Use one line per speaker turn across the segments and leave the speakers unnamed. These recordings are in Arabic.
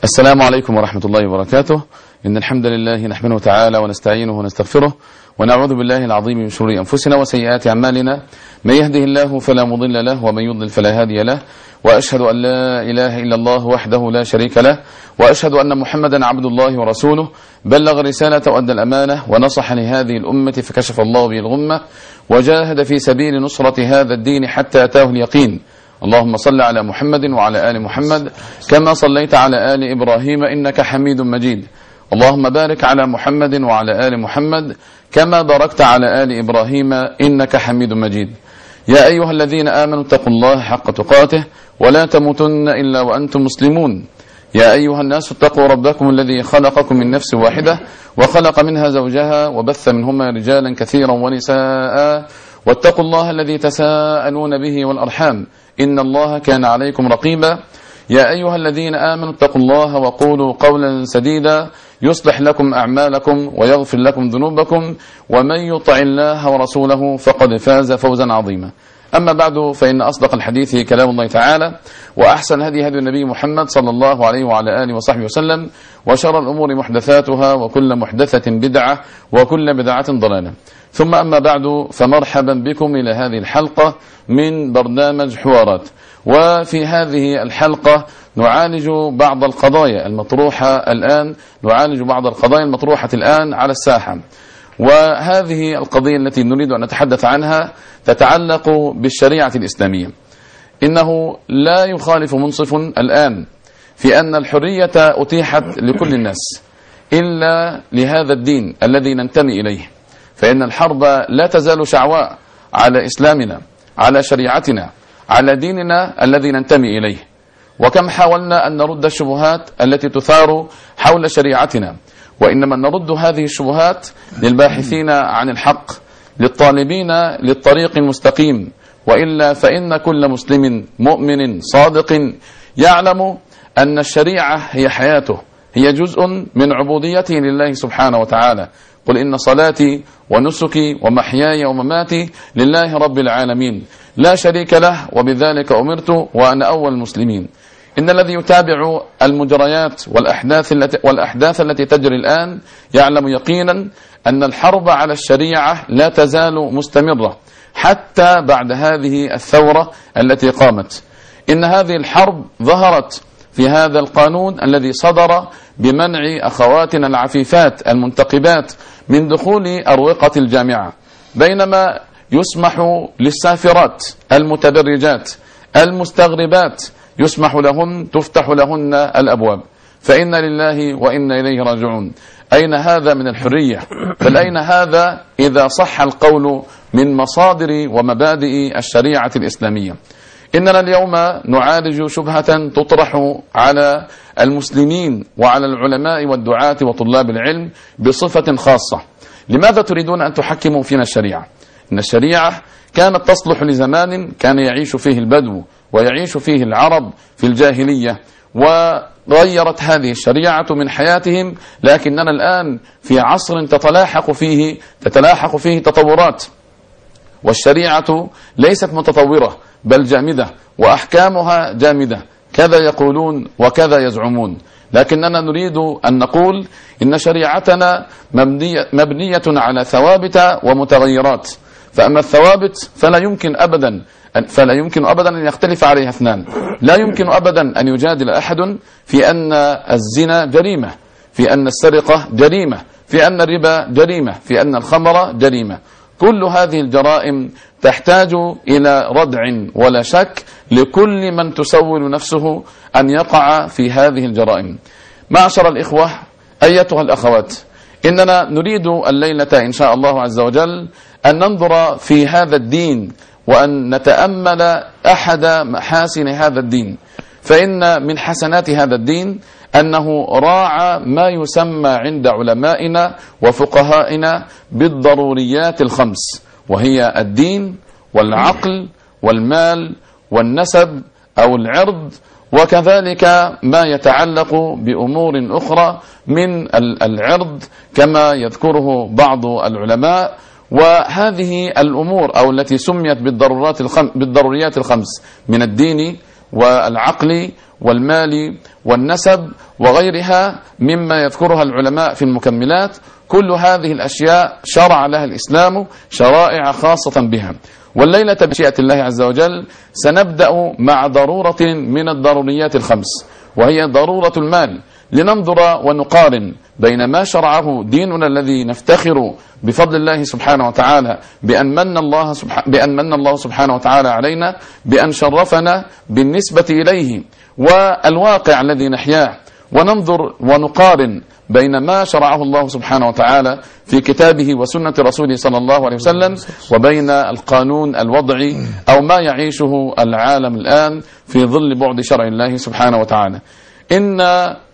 السلام عليكم ورحمة الله وبركاته. إن الحمد لله نحمده تعالى ونستعينه ونستغفره ونعوذ بالله العظيم من شرور أنفسنا وسيئات أعمالنا، من يهده الله فلا مضل له ومن يضلل فلا هادي له، وأشهد أن لا إله إلا الله وحده لا شريك له، وأشهد أن محمدا عبد الله ورسوله، بلغ الرسالة وأدى الأمانة ونصح لهذه الأمة فكشف الله به الغمة وجاهد في سبيل نصرة هذا الدين حتى أتاه اليقين. اللهم صل على محمد وعلى آل محمد كما صليت على آل إبراهيم إنك حميد مجيد. اللهم بارك على محمد وعلى آل محمد كما باركت على آل إبراهيم إنك حميد مجيد. يا أيها الذين آمنوا اتقوا الله حق تقاته ولا تموتن إلا وأنتم مسلمون. يا أيها الناس اتقوا ربكم الذي خلقكم من نفس واحدة وخلق منها زوجها وبث منهما رجالا كثيرا ونساء، واتقوا الله الذي تساءلون به والأرحام إن الله كان عليكم رقيبا. يا أيها الذين آمنوا اتقوا الله وقولوا قولا سديدا يصلح لكم أعمالكم ويغفر لكم ذنوبكم، ومن يطع الله ورسوله فقد فاز فوزا عظيما. أما بعد، فإن أصدق الحديث كلام الله تعالى، وأحسن هدي النبي محمد صلى الله عليه وعلى آله وصحبه وسلم، وشر الأمور محدثاتها وكل محدثة بدعة وكل بدعة ضلالة. ثم أما بعد، فمرحبا بكم إلى هذه الحلقة من برنامج حوارات. وفي هذه الحلقة نعالج بعض القضايا المطروحة الآن على الساحة. وهذه القضية التي نريد أن نتحدث عنها تتعلق بالشريعة الإسلامية. إنه لا يخالف منصف الآن في أن الحرية أتيحت لكل الناس إلا لهذا الدين الذي ننتمي إليه، فإن الحرب لا تزال شعواء على إسلامنا، على شريعتنا، على ديننا الذي ننتمي إليه. وكم حاولنا أن نرد الشبهات التي تثار حول شريعتنا، وإنما نرد هذه الشبهات للباحثين عن الحق، للطالبين للطريق المستقيم، وإلا فإن كل مسلم مؤمن صادق يعلم أن الشريعة هي حياته، هي جزء من عبوديته لله سبحانه وتعالى. قل إن صلاتي ونسكي ومحياي ومماتي لله رب العالمين لا شريك له وبذلك أمرت وأنا أول المسلمين. إن الذي يتابع المجريات والأحداث التي تجري الآن يعلم يقينا أن الحرب على الشريعة لا تزال مستمرة حتى بعد هذه الثورة التي قامت. إن هذه الحرب ظهرت في هذا القانون الذي صدر بمنع أخواتنا العفيفات المنتقبات من دخول أروقة الجامعة، بينما يسمح للسافرات المتدرجات المستغربات يسمح لهن، تفتح لهن الأبواب. فإن لله وإنا إليه راجعون. أين هذا من الحرية؟ بل أين هذا إذا صح القول من مصادر ومبادئ الشريعة الإسلامية؟ إننا اليوم نعالج شبهة تطرح على المسلمين وعلى العلماء والدعاة وطلاب العلم بصفة خاصة. لماذا تريدون أن تحكموا فينا الشريعة؟ إن الشريعة كانت تصلح لزمان كان يعيش فيه البدو ويعيش فيه العرب في الجاهلية، وغيرت هذه الشريعة من حياتهم. لكننا الآن في عصر تتلاحق فيه تطورات، والشريعة ليست متطورة بل جامدة، وأحكامها جامدة، كذا يقولون وكذا يزعمون. لكننا نريد أن نقول إن شريعتنا مبنية على ثوابت ومتغيرات. فأما الثوابت فلا يمكن أبدا أن يختلف عليها اثنان. لا يمكن أبدا أن يجادل أحد في أن الزنا جريمة، في أن السرقة جريمة، في أن الربا جريمة، في أن الخمر جريمة. كل هذه الجرائم تحتاج إلى ردع ولا شك لكل من تسول نفسه أن يقع في هذه الجرائم. معشر الإخوة، أيتها الأخوات، إننا نريد الليلة إن شاء الله عز وجل أن ننظر في هذا الدين وأن نتأمل أحد محاسن هذا الدين. فإن من حسنات هذا الدين أنه راعى ما يسمى عند علمائنا وفقهائنا بالضروريات الخمس، وهي الدين والعقل والمال والنسب أو العرض، وكذلك ما يتعلق بأمور أخرى من العرض كما يذكره بعض العلماء. وهذه الأمور أو التي سميت بالضروريات الخمس من الدين والعقل والمال والنسب وغيرها مما يذكرها العلماء في المكملات. كل هذه الأشياء شرع لها الإسلام شرائع خاصة بها. والليلة بمشيئة الله عز وجل سنبدأ مع ضرورة من الضروريات الخمس، وهي ضرورة المال، لننظر ونقارن بين ما شرعه ديننا الذي نفتخر بفضل الله سبحانه وتعالى بأن من الله سبحانه وتعالى علينا بأن شرفنا بالنسبة إليه، والواقع الذي نحياه، وننظر ونقارن بين ما شرعه الله سبحانه وتعالى في كتابه وسنة رسوله صلى الله عليه وسلم وبين القانون الوضعي أو ما يعيشه العالم الآن في ظل بعد شرع الله سبحانه وتعالى. إن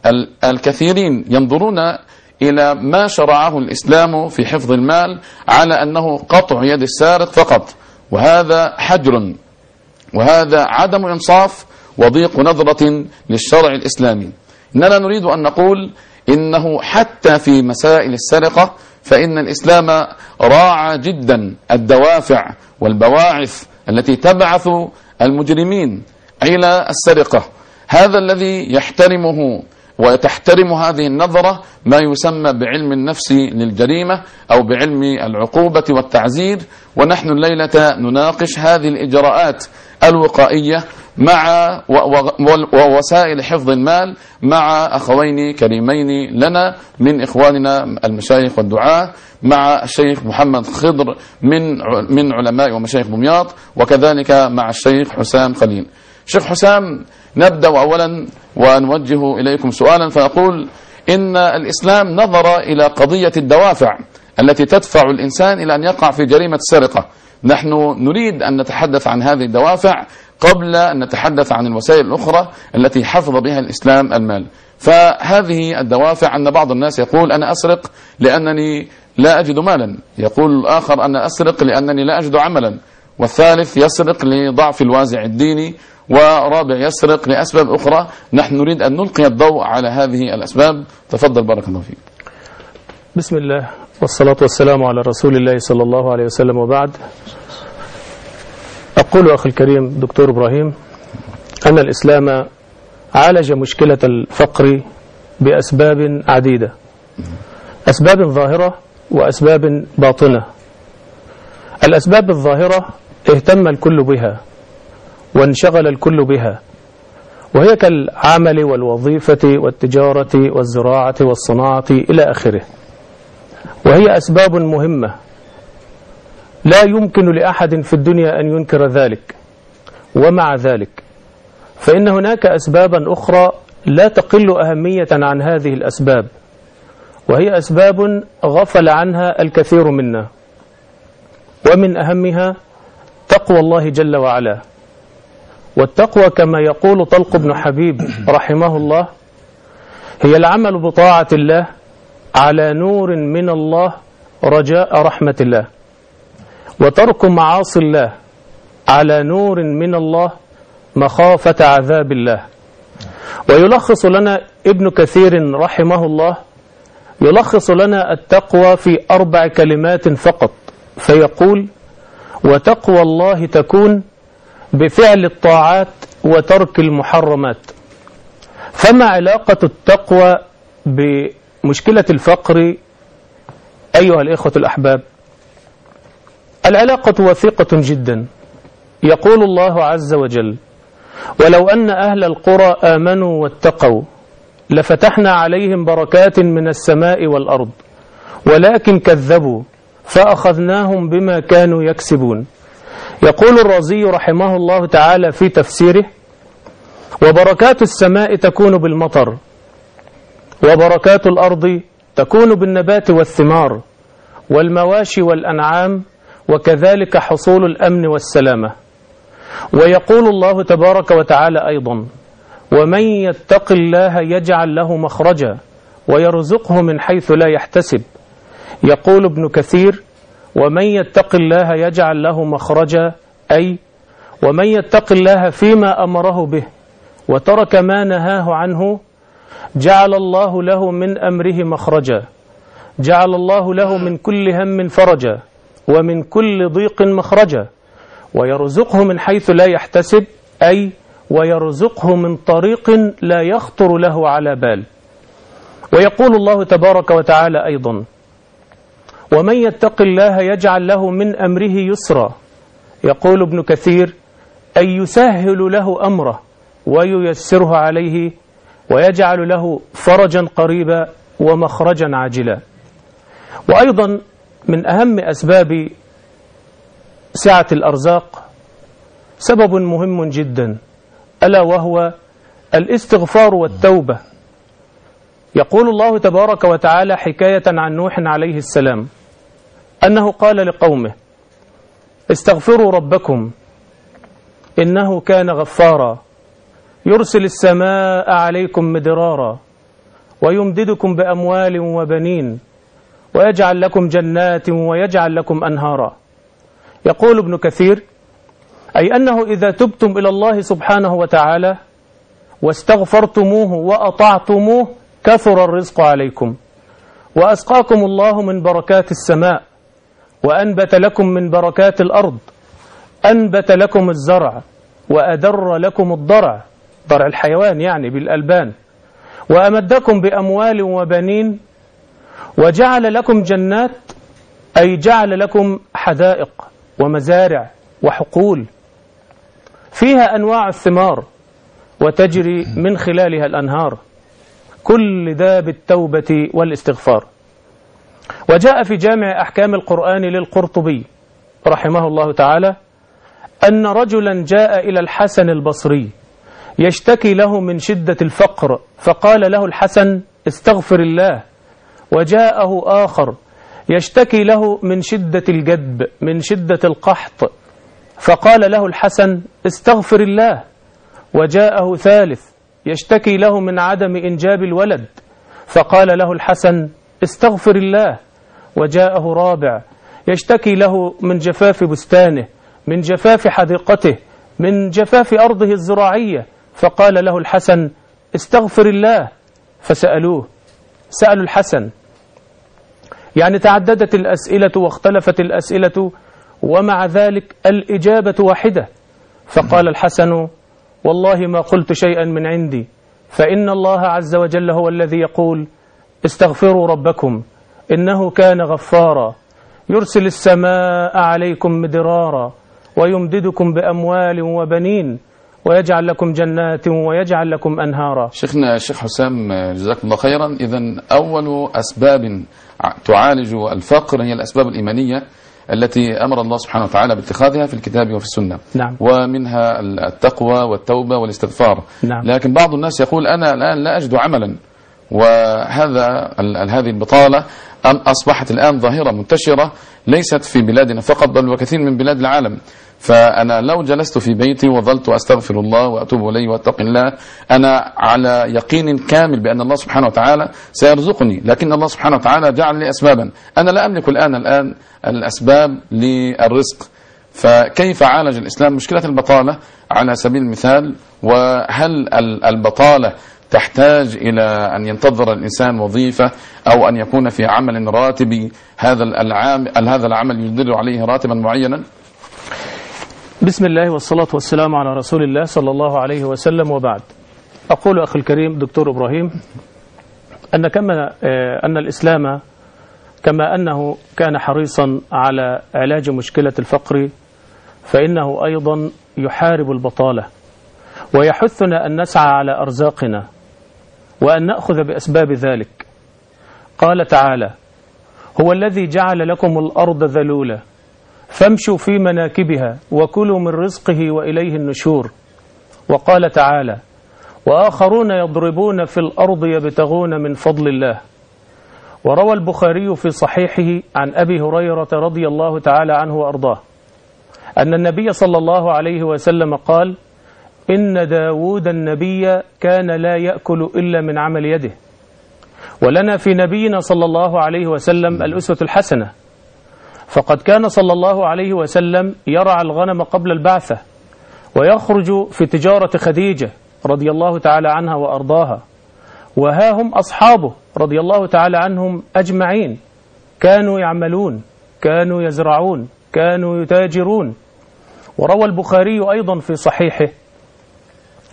الكثيرين ينظرون إلى ما شرعه الإسلام في حفظ المال على أنه قطع يد السارق فقط، وهذا حجر، وهذا عدم إنصاف وضيق نظرة للشرع الإسلامي. إننا نريد أن نقول إنه حتى في مسائل السرقة فإن الإسلام راعى جدا الدوافع والبواعث التي تبعث المجرمين إلى السرقة. هذا الذي يحترمه وتحترم هذه النظرة ما يسمى بعلم النفس للجريمة أو بعلم العقوبة والتعزير. ونحن الليلة نناقش هذه الإجراءات الوقائية مع ووسائل حفظ المال مع أخوين كريمين لنا من إخواننا المشايخ والدعاة، مع الشيخ محمد خضر من علماء ومشايخ دمياط، وكذلك مع الشيخ حسام خليل. شيخ حسام، نبدأ أولا ونوجه إليكم سؤالا فنقول إن الإسلام نظر إلى قضية الدوافع التي تدفع الإنسان إلى أن يقع في جريمة السرقة. نحن نريد أن نتحدث عن هذه الدوافع قبل أن نتحدث عن الوسائل الأخرى التي حفظ بها الإسلام المال. فهذه الدوافع أن بعض الناس يقول أنا أسرق لأنني لا أجد مالا، يقول الآخر أنا أسرق لأنني لا أجد عملا، والثالث يسرق لضعف الوازع الديني، ورابع يسرق لأسباب أخرى. نحن نريد أن نلقي الضوء على هذه الأسباب. تفضل بارك الله فيك.
بسم الله والصلاة والسلام على رسول الله صلى الله عليه وسلم، وبعد. أقول أخي الكريم دكتور إبراهيم أن الإسلام عالج مشكلة الفقر بأسباب عديدة، أسباب ظاهرة وأسباب باطنة. الأسباب الظاهرة اهتم الكل بها وانشغل الكل بها، وهي كالعمل والوظيفة والتجارة والزراعة والصناعة إلى آخره، وهي أسباب مهمة لا يمكن لأحد في الدنيا أن ينكر ذلك. ومع ذلك فإن هناك أسبابا أخرى لا تقل أهمية عن هذه الأسباب، وهي أسباب غفل عنها الكثير منا، ومن أهمها تقوى الله جل وعلا. والتقوى كما يقول طلق بن حبيب رحمه الله هي العمل بطاعة الله على نور من الله رجاء رحمة الله، وترك معاصي الله على نور من الله مخافة عذاب الله. ويلخص لنا ابن كثير رحمه الله، يلخص لنا التقوى في 4 كلمات فقط، فيقول: وتقوى الله تكون بفعل الطاعات وترك المحرمات. فما علاقة التقوى بمشكلة الفقر أيها الإخوة الأحباب؟ العلاقة وثيقة جدا. يقول الله عز وجل: ولو أن أهل القرى آمنوا واتقوا لفتحنا عليهم بركات من السماء والأرض ولكن كذبوا فأخذناهم بما كانوا يكسبون. يقول الرازي رحمه الله تعالى في تفسيره: وبركات السماء تكون بالمطر، وبركات الأرض تكون بالنبات والثمار والمواشي والأنعام، وكذلك حصول الأمن والسلامة. ويقول الله تبارك وتعالى أيضا: ومن يتق الله يجعل له مخرجا ويرزقه من حيث لا يحتسب. يقول ابن كثير: ومن يتق الله يجعل له مخرجا، أي ومن يتق الله فيما أمره به وترك ما نهاه عنه جعل الله له من أمره مخرجا، جعل الله له من كل هم فرجا ومن كل ضيق مخرجا، ويرزقه من حيث لا يحتسب، أي ويرزقه من طريق لا يخطر له على بال. ويقول الله تبارك وتعالى أيضا: ومن يتق الله يجعل له من أمره يسرا. يقول ابن كثير: أي يسهل له أمره وييسره عليه ويجعل له فرجا قريبا ومخرجا عاجلا. وأيضا من أهم أسباب سعة الأرزاق سبب مهم جدا، ألا وهو الاستغفار والتوبة. يقول الله تبارك وتعالى حكاية عن نوح عليه السلام أنه قال لقومه: استغفروا ربكم إنه كان غفارا يرسل السماء عليكم مدرارا ويمددكم بأموال وبنين ويجعل لكم جنات ويجعل لكم أنهارا. يقول ابن كثير: أي أنه إذا تبتم إلى الله سبحانه وتعالى واستغفرتموه وأطعتموه كثر الرزق عليكم وأسقاكم الله من بركات السماء وأنبت لكم من بركات الأرض، أنبت لكم الزرع وأدر لكم الضرع، ضرع الحيوان يعني بالألبان، وأمدكم بأموال وبنين وجعل لكم جنات، أي جعل لكم حدائق ومزارع وحقول فيها أنواع الثمار وتجري من خلالها الأنهار، كل ذا بالتوبة والاستغفار. وجاء في جامع أحكام القرآن للقرطبي رحمه الله تعالى أن رجلا جاء إلى الحسن البصري يشتكي له من شدة الفقر، فقال له الحسن: استغفر الله. وجاءه آخر يشتكي له من شدة الجدب، من شدة القحط، فقال له الحسن: استغفر الله. وجاءه ثالث يشتكي له من عدم إنجاب الولد، فقال له الحسن: استغفر الله. وجاءه رابع يشتكي له من جفاف بستانه، من جفاف حديقته، من جفاف أرضه الزراعية، فقال له الحسن: استغفر الله. سألوا الحسن، يعني تعددت الأسئلة واختلفت الأسئلة ومع ذلك الإجابة واحدة، فقال الحسن: والله ما قلت شيئا من عندي، فإن الله عز وجل هو الذي يقول: استغفروا ربكم إنه كان غفارا يرسل السماء عليكم مدرارا ويمددكم بأموال وبنين ويجعل لكم جنات ويجعل لكم أنهارا.
شيخنا الشيخ حسام جزاكم الله خيرا. إذن أول أسباب تعالج الفقر هي الأسباب الإيمانية التي أمر الله سبحانه وتعالى باتخاذها في الكتاب وفي السنة.
نعم.
ومنها التقوى والتوبة والاستغفار.
نعم.
لكن بعض الناس يقول: أنا الآن لا أجد عملا، هذه البطالة أصبحت الآن ظاهرة منتشرة ليست في بلادنا فقط بل وكثير من بلاد العالم. فأنا لو جلست في بيتي وظلت أستغفر الله وأتوب إليه وأتقي الله، أنا على يقين كامل بأن الله سبحانه وتعالى سيرزقني، لكن الله سبحانه وتعالى جعل لي أسبابا، أنا لا أملك الآن الأسباب للرزق. فكيف عالج الإسلام مشكلة البطالة على سبيل المثال؟ وهل البطالة تحتاج إلى أن ينتظر الإنسان وظيفة أو أن يكون في عمل راتبي هذا العمل يدر عليه راتبا معينا؟
بسم الله والصلاة والسلام على رسول الله صلى الله عليه وسلم، وبعد. أقول أخي الكريم دكتور إبراهيم أن الإسلام كما أنه كان حريصا على علاج مشكلة الفقر، فإنه أيضا يحارب البطالة ويحثنا أن نسعى على أرزاقنا وأن نأخذ بأسباب ذلك. قال تعالى: هو الذي جعل لكم الأرض ذلولا فامشوا في مناكبها وكلوا من رزقه وإليه النشور. وقال تعالى: وآخرون يضربون في الأرض يبتغون من فضل الله. وروى البخاري في صحيحه عن أبي هريرة رضي الله تعالى عنه وأرضاه أن النبي صلى الله عليه وسلم قال: إن داود النبي كان لا يأكل إلا من عمل يده. ولنا في نبينا صلى الله عليه وسلم الأسوة الحسنة، فقد كان صلى الله عليه وسلم يرعى الغنم قبل البعثة ويخرج في تجارة خديجة رضي الله تعالى عنها وأرضاها، وها هم أصحابه رضي الله تعالى عنهم أجمعين كانوا يعملون، كانوا يزرعون، كانوا يتاجرون. وروى البخاري أيضا في صحيحه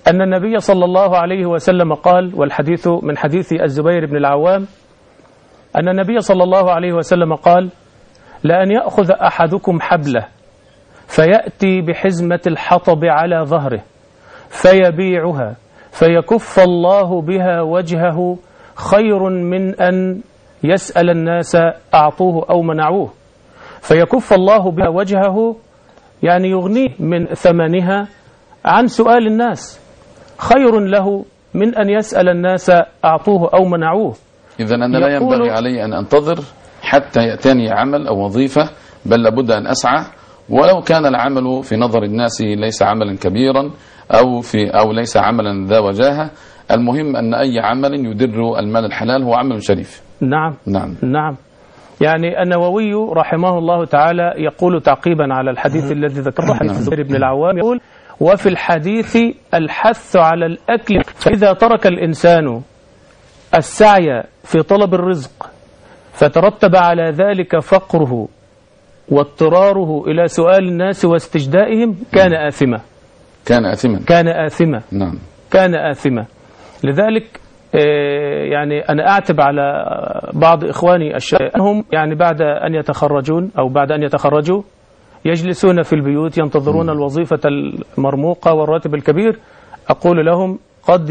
أن النبي صلى الله عليه وسلم قال، والحديث من حديث الزبير بن العوام، أن النبي صلى الله عليه وسلم قال: لأن يأخذ أحدكم حبله فيأتي بحزمة الحطب على ظهره فيبيعها فيكف الله بها وجهه خير من أن يسأل الناس أعطوه أو منعوه. فيكف الله بها وجهه يعني يغنيه من ثمنها عن سؤال الناس، خير له من أن يسأل الناس أعطوه أو منعوه.
إذن أنا لا ينبغي علي أن أنتظر حتى يأتيني عمل أو وظيفة، بل لابد أن أسعى، ولو كان العمل في نظر الناس ليس عملا كبيرا أو ليس عملا ذا وجاهة. المهم أن أي عمل يدر المال الحلال هو عمل شريف.
نعم. يعني النووي رحمه الله تعالى يقول تعقيبا على الحديث الذي ذكره حديث الزبير بن العوام، يقول: وفي الحديث الحث على الأكل، فإذا ترك الإنسان السعي في طلب الرزق فترتب على ذلك فقره واضطراره إلى سؤال الناس واستجدائهم كان آثما.
نعم.
كان آثما. لذلك يعني أنا أعتب على بعض إخواني الشباب أنهم يعني بعد أن يتخرجوا يجلسون في البيوت ينتظرون الوظيفة المرموقة والراتب الكبير. أقول لهم: قد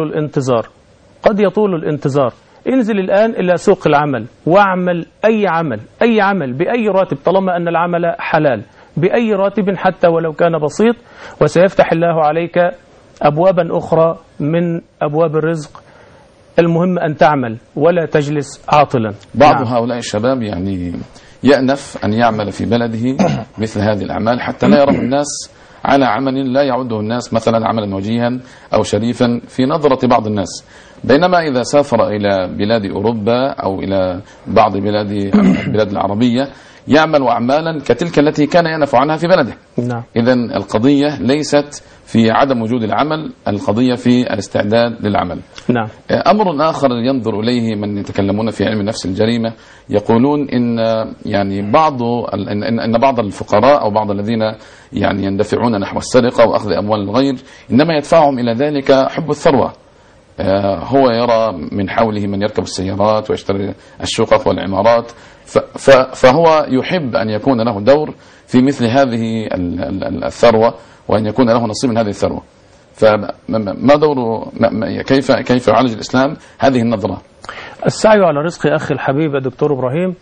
يطول الانتظار. انزل الآن إلى سوق العمل واعمل أي عمل بأي راتب، طالما أن العمل حلال، بأي راتب حتى ولو كان بسيط، وسيفتح الله عليك أبوابا أخرى من أبواب الرزق. المهم أن تعمل ولا تجلس عاطلا.
بعض هؤلاء الشباب يعني يأنف أن يعمل في بلده مثل هذه الأعمال حتى لا يرى الناس على عمل لا يعده الناس مثلا عملا وجيها أو شريفا في نظرة بعض الناس. بينما إذا سافر إلى بلاد أوروبا أو إلى بعض البلاد العربية يعمل أعمالا كتلك التي كان ينف عنها في بلده. إذن القضية ليست في عدم وجود العمل، القضية في الاستعداد للعمل. أمر آخر ينظر إليه من يتكلمون في علم نفس الجريمة، يقولون إن يعني بعض الفقراء أو بعض الذين يعني يندفعون نحو السرقة وأخذ أموال الغير إنما يدفعهم إلى ذلك حب الثروة. هو يرى من حوله من يركب السيارات ويشتري الشقق والعمارات، فهو يحب أن يكون له دور في مثل هذه الثروة وأن يكون له نصيب من هذه الثروة. فما دوره؟ كيف يعالج الإسلام هذه النظرة؟
السعي على رزق أخي الحبيب دكتور إبراهيم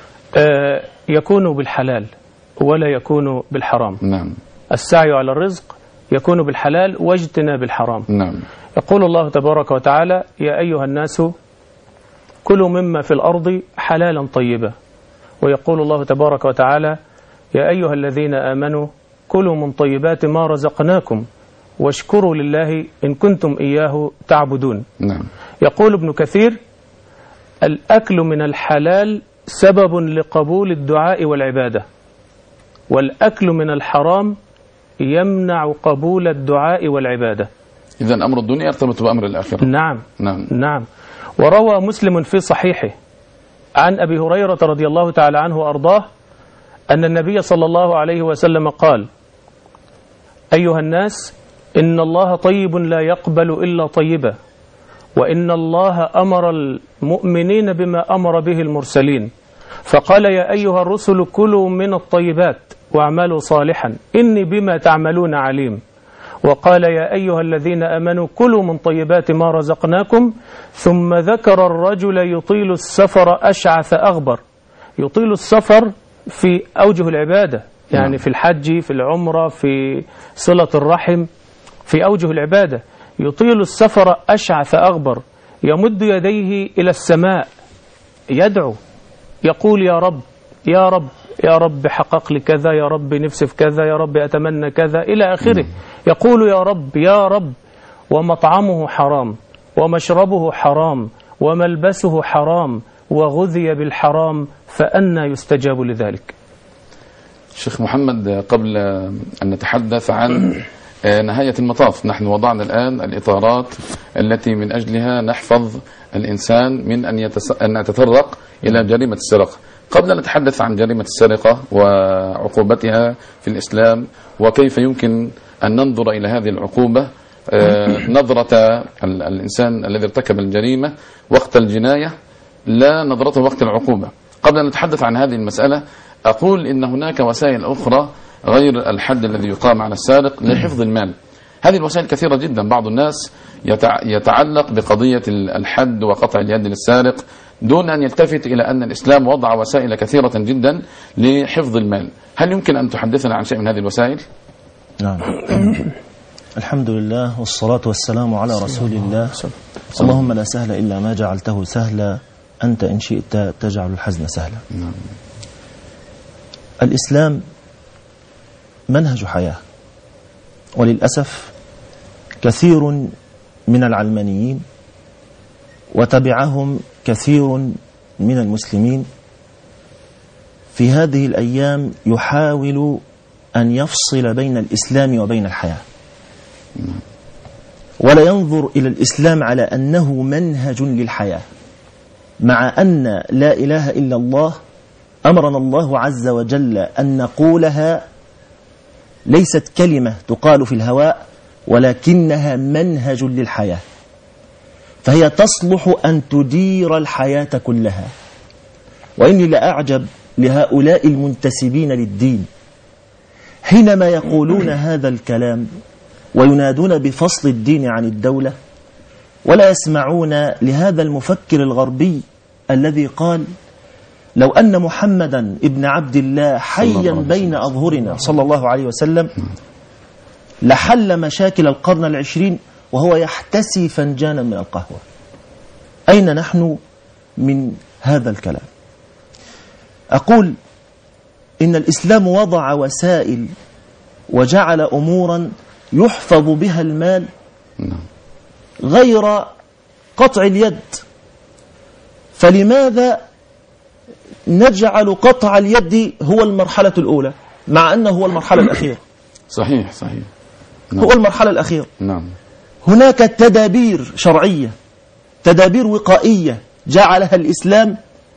يكون بالحلال ولا يكون بالحرام. السعي على الرزق يكون بالحلال واجتناب الحرام. يقول الله تبارك وتعالى: يا أيها الناس كلوا مما في الأرض حلالا طيبا. ويقول الله تبارك وتعالى: يا أيها الذين آمنوا كلوا من طيبات ما رزقناكم واشكروا لله إن كنتم إياه تعبدون. يقول ابن كثير: الأكل من الحلال سبب لقبول الدعاء والعبادة، والأكل من الحرام يمنع قبول الدعاء والعبادة.
إذن أمر الدنيا يرتبط بأمر الآخرة.
نعم. وروى مسلم في صحيحه عن أبي هريرة رضي الله تعالى عنه وأرضاه أن النبي صلى الله عليه وسلم قال: أيها الناس، إن الله طيب لا يقبل إلا طيبا، وإن الله أمر المؤمنين بما أمر به المرسلين، فقال: يا أيها الرسل كلوا من الطيبات واعملوا صالحا إني بما تعملون عليم. وقال: يا أيها الذين آمنوا كلوا من طيبات ما رزقناكم. ثم ذكر الرجل يطيل السفر أشعث أغبر. يطيل السفر في أوجه العبادة، يعني في الحج، في العمرة، في صلة الرحم، في أوجه العبادة. يطيل السفر أشعث أغبر، يمد يديه إلى السماء يدعو، يقول: يا رب يا رب يا رب حقق لي كذا، يا رب نفسي في كذا، يا رب أتمنى كذا، إلى آخره. يقول: يا رب يا رب، ومطعمه حرام ومشربه حرام وملبسه حرام وغذي بالحرام، فأنى يستجاب لذلك؟
شيخ محمد، قبل أن نتحدث عن نهاية المطاف، نحن وضعنا الآن الإطارات التي من أجلها نحفظ الإنسان من أن يتطرق إلى جريمة السرقة. قبل أن نتحدث عن جريمة السرقة وعقوبتها في الإسلام وكيف يمكن أن ننظر إلى هذه العقوبة، نظرة الإنسان الذي ارتكب الجريمة وقت الجناية لا نظرته وقت العقوبة. قبل أن نتحدث عن هذه المسألة أقول إن هناك وسائل أخرى غير الحد الذي يقام على السارق لحفظ المال. هذه الوسائل كثيرة جدا. بعض الناس يتعلق بقضية الحد وقطع اليد للسارق دون أن يلتفت إلى أن الإسلام وضع وسائل كثيرة جدا لحفظ المال. هل يمكن أن تحدثنا عن شيء من هذه الوسائل؟
نعم. الحمد لله والصلاة والسلام على رسول الله. اللهم لا سهل إلا ما جعلته سهلا، أنت إن شئت تجعل الحزن سهلا. الإسلام منهج حياة، وللأسف كثير من العلمانيين وتبعهم كثير من المسلمين في هذه الأيام يحاول أن يفصل بين الإسلام وبين الحياة، ولا ينظر إلى الإسلام على أنه منهج للحياة، مع أن لا إله إلا الله أمرنا الله عز وجل أن نقولها ليست كلمة تقال في الهواء، ولكنها منهج للحياة، فهي تصلح أن تدير الحياة كلها. وإني لأعجب لهؤلاء المنتسبين للدين حينما يقولون هذا الكلام وينادون بفصل الدين عن الدولة، ولا يسمعون لهذا المفكر الغربي الذي قال: لو أن محمدا ابن عبد الله حيا بين أظهرنا صلى الله عليه وسلم لحل مشاكل القرن العشرين وهو يحتسي فنجانا من القهوة. أين نحن من هذا الكلام؟ أقول إن الإسلام وضع وسائل وجعل أمورا يحفظ بها المال غير قطع اليد. فلماذا نجعل قطع اليد هو المرحلة الأولى مع أنه هو المرحلة الأخيرة؟
صحيح صحيح.
هو المرحلة الأخيرة.
نعم.
هناك تدابير شرعية، تدابير وقائية جعلها الإسلام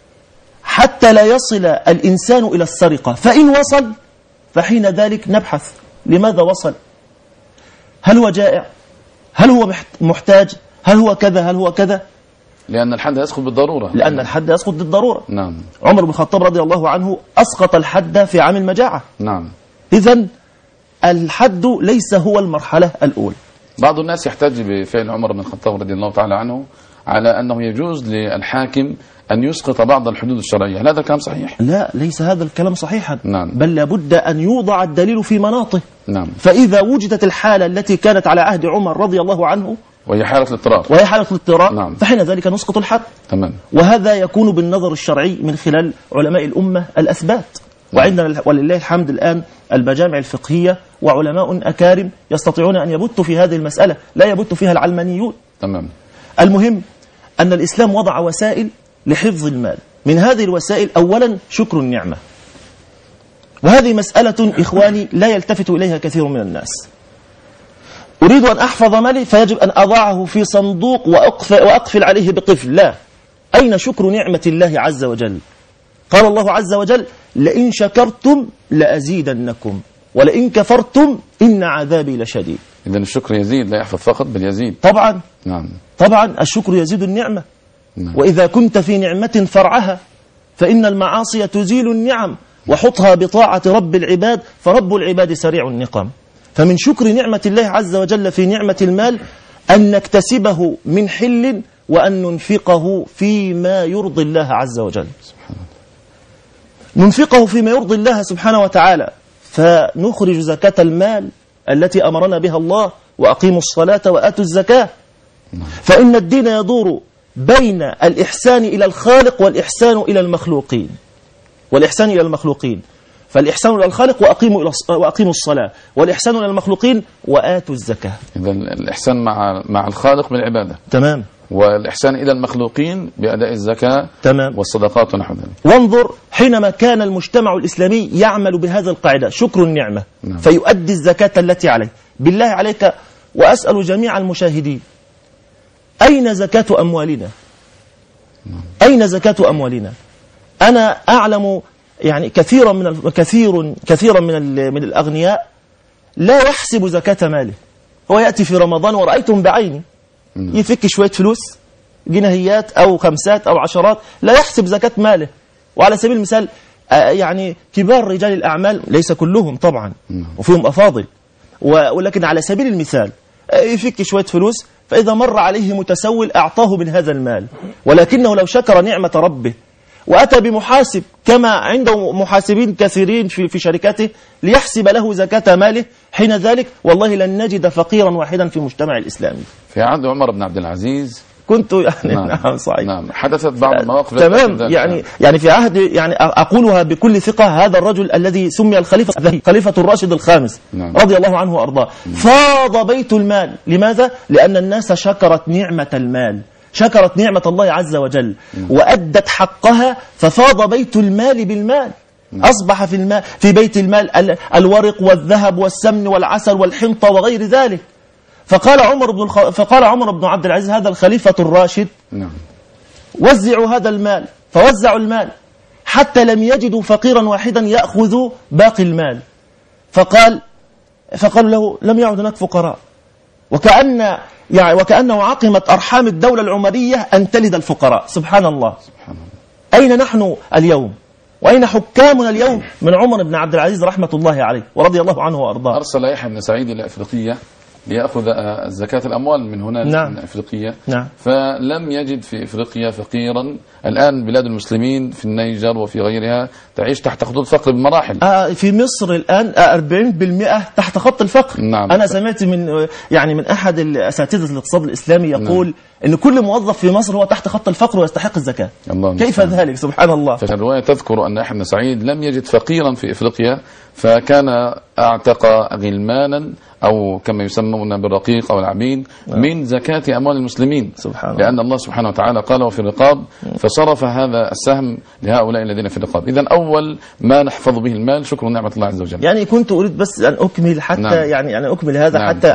حتى لا يصل الإنسان إلى السرقة، فإن وصل فحين ذلك نبحث لماذا وصل، هل هو جائع، هل هو محتاج، هل هو كذا، هل هو كذا،
لأن الحد يسقط بالضرورة.
لأن الحد يسقط بالضرورة.
نعم.
عمر بن الخطاب رضي الله عنه أسقط الحد في عام المجاعة.
نعم.
إذن الحد ليس هو المرحلة الأولى.
بعض الناس يحتج بفعل عمر بن الخطاب رضي الله تعالى عنه على أنه يجوز للحاكم أن يسقط بعض الحدود الشرعية. هل هذا الكلام صحيح؟
لا، ليس هذا الكلام صحيحا.
نعم.
بل لابد أن يوضع الدليل في مناطه.
نعم.
فإذا وجدت الحالة التي كانت على عهد عمر رضي الله عنه
وهي حالة الاضطرار،
نعم. فحين ذلك نسقط الحد.
تمام.
وهذا يكون بالنظر الشرعي من خلال علماء الأمة الأثبات. وعندنا ولله الحمد الآن المجامع الفقهية وعلماء أكارم يستطيعون أن يبتوا في هذه المسألة، لا يبت فيها العلمانيون.
تمام.
المهم أن الإسلام وضع وسائل لحفظ المال. من هذه الوسائل أولا شكر النعمة، وهذه مسألة إخواني لا يلتفت إليها كثير من الناس. أريد أن أحفظ مالي فيجب أن أضعه في صندوق وأقفل عليه بقفل. لا، أين شكر نعمة الله عز وجل؟ قال الله عز وجل: لئن شكرتم لأزيدنكم ولئن كفرتم إن عذابي لشديد.
إذن الشكر يزيد، لا يحفظ فقط بل يزيد.
طبعا.
نعم.
طبعا الشكر يزيد النعمة.
نعم.
وإذا كنت في نعمة فرعها، فإن المعاصي تزيل النعم، وحطها بطاعة رب العباد، فرب العباد سريع النقم. فمن شكر نعمة الله عز وجل في نعمة المال أن نكتسبه من حل وأن ننفقه فيما يرضي الله عز وجل. ننفقه فيما يرضي الله سبحانه وتعالى، فنخرج زكاة المال التي أمرنا بها الله: وأقيموا الصلاة وآتوا الزكاة. فإن الدين يدور بين الإحسان إلى الخالق والإحسان إلى المخلوقين. فالإحسان إلى الخالق وأقيموا الصلاة، والإحسان إلى المخلوقين وآتوا الزكاة.
إذا الإحسان مع الخالق بالعبادة.
تمام.
والإحسان إلى المخلوقين بأداء الزكاة.
تمام.
والصدقات ونحو ذلك.
وانظر حينما كان المجتمع الإسلامي يعمل بهذا القاعدة: شكر النعمة. نعم. فيؤدي الزكاة التي عليه. بالله عليك وأسأل جميع المشاهدين: أين زكاة أموالنا؟ أين زكاة أموالنا؟ أنا أعلم يعني كثيرا من الأغنياء لا يحسب زكاة ماله، هو يأتي في رمضان ورأيتهم بعيني يفك شوية فلوس جنيهات أو خمسات أو عشرات، لا يحسب زكاة ماله. وعلى سبيل المثال يعني كبار رجال الأعمال، ليس كلهم طبعا وفيهم أفاضل، ولكن على سبيل المثال يفك شوية فلوس، فإذا مر عليه متسول أعطاه من هذا المال، ولكنه لو شكر نعمة ربه وأتى بمحاسب كما عنده محاسبين كثيرين في شركاته ليحسب له زكاة ماله، حين ذلك والله لن نجد فقيرا واحدا في المجتمع الإسلامي.
في عهد عمر بن عبد العزيز
كنت يعني نعم صحيح،
نعم حدثت بعض المواقف
تمام. يعني في عهد، يعني أقولها بكل ثقة، هذا الرجل الذي سمي الخليفة، خليفة الراشد الخامس رضي الله عنه وأرضاه، فاض بيت المال. لماذا؟ لأن الناس شكرت نعمة المال، شكرت نعمة الله عز وجل وأدت حقها، ففاض بيت المال بالمال. أصبح في بيت المال الورق والذهب والسمن والعسل والحنطة وغير ذلك. فقال عمر بن عبد العزيز هذا الخليفة الراشد وزعوا هذا المال، فوزعوا المال حتى لم يجدوا فقيرا واحدا يأخذ باقي المال. فقالوا له لم يعد هناك فقراء، وكأنه عقمت أرحام الدولة العمرية أن تلد الفقراء. سبحان الله. أين نحن اليوم؟ وأين حكامنا اليوم من عمر بن عبد العزيز رحمة الله عليه ورضي الله عنه وأرضاه؟
أرسل يحيى بن سعيد إلى أفريقيا ليأخذ زكاة الأموال من هناك من أفريقيا، فلم يجد في أفريقيا فقيرا. الآن بلاد المسلمين في النيجر وفي غيرها تعيش تحت خطوط الفقر بمراحل.
في مصر الآن 40% تحت خط الفقر.
نعم.
أنا سمعت من أحد الأساتذة الاقتصاد الإسلامي يقول إن كل موظف في مصر هو تحت خط الفقر ويستحق الزكاة. كيف ذلك؟ سبحان الله.
فالرواية تذكر أن يحيى بن سعيد لم يجد فقيرا في أفريقيا، فكان أعتق غلمانا أو كما يسمون بالرقيق أو العبيد من زكاة أموال المسلمين، سبحان لأن الله سبحانه وتعالى قال وفي الرقاب، فصرف هذا السهم لهؤلاء الذين في الرقاب. إذا أول ما نحفظ به المال شكر نعمة الله عز وجل.
يعني كنت أريد بس أن أكمل حتى يعني أكمل هذا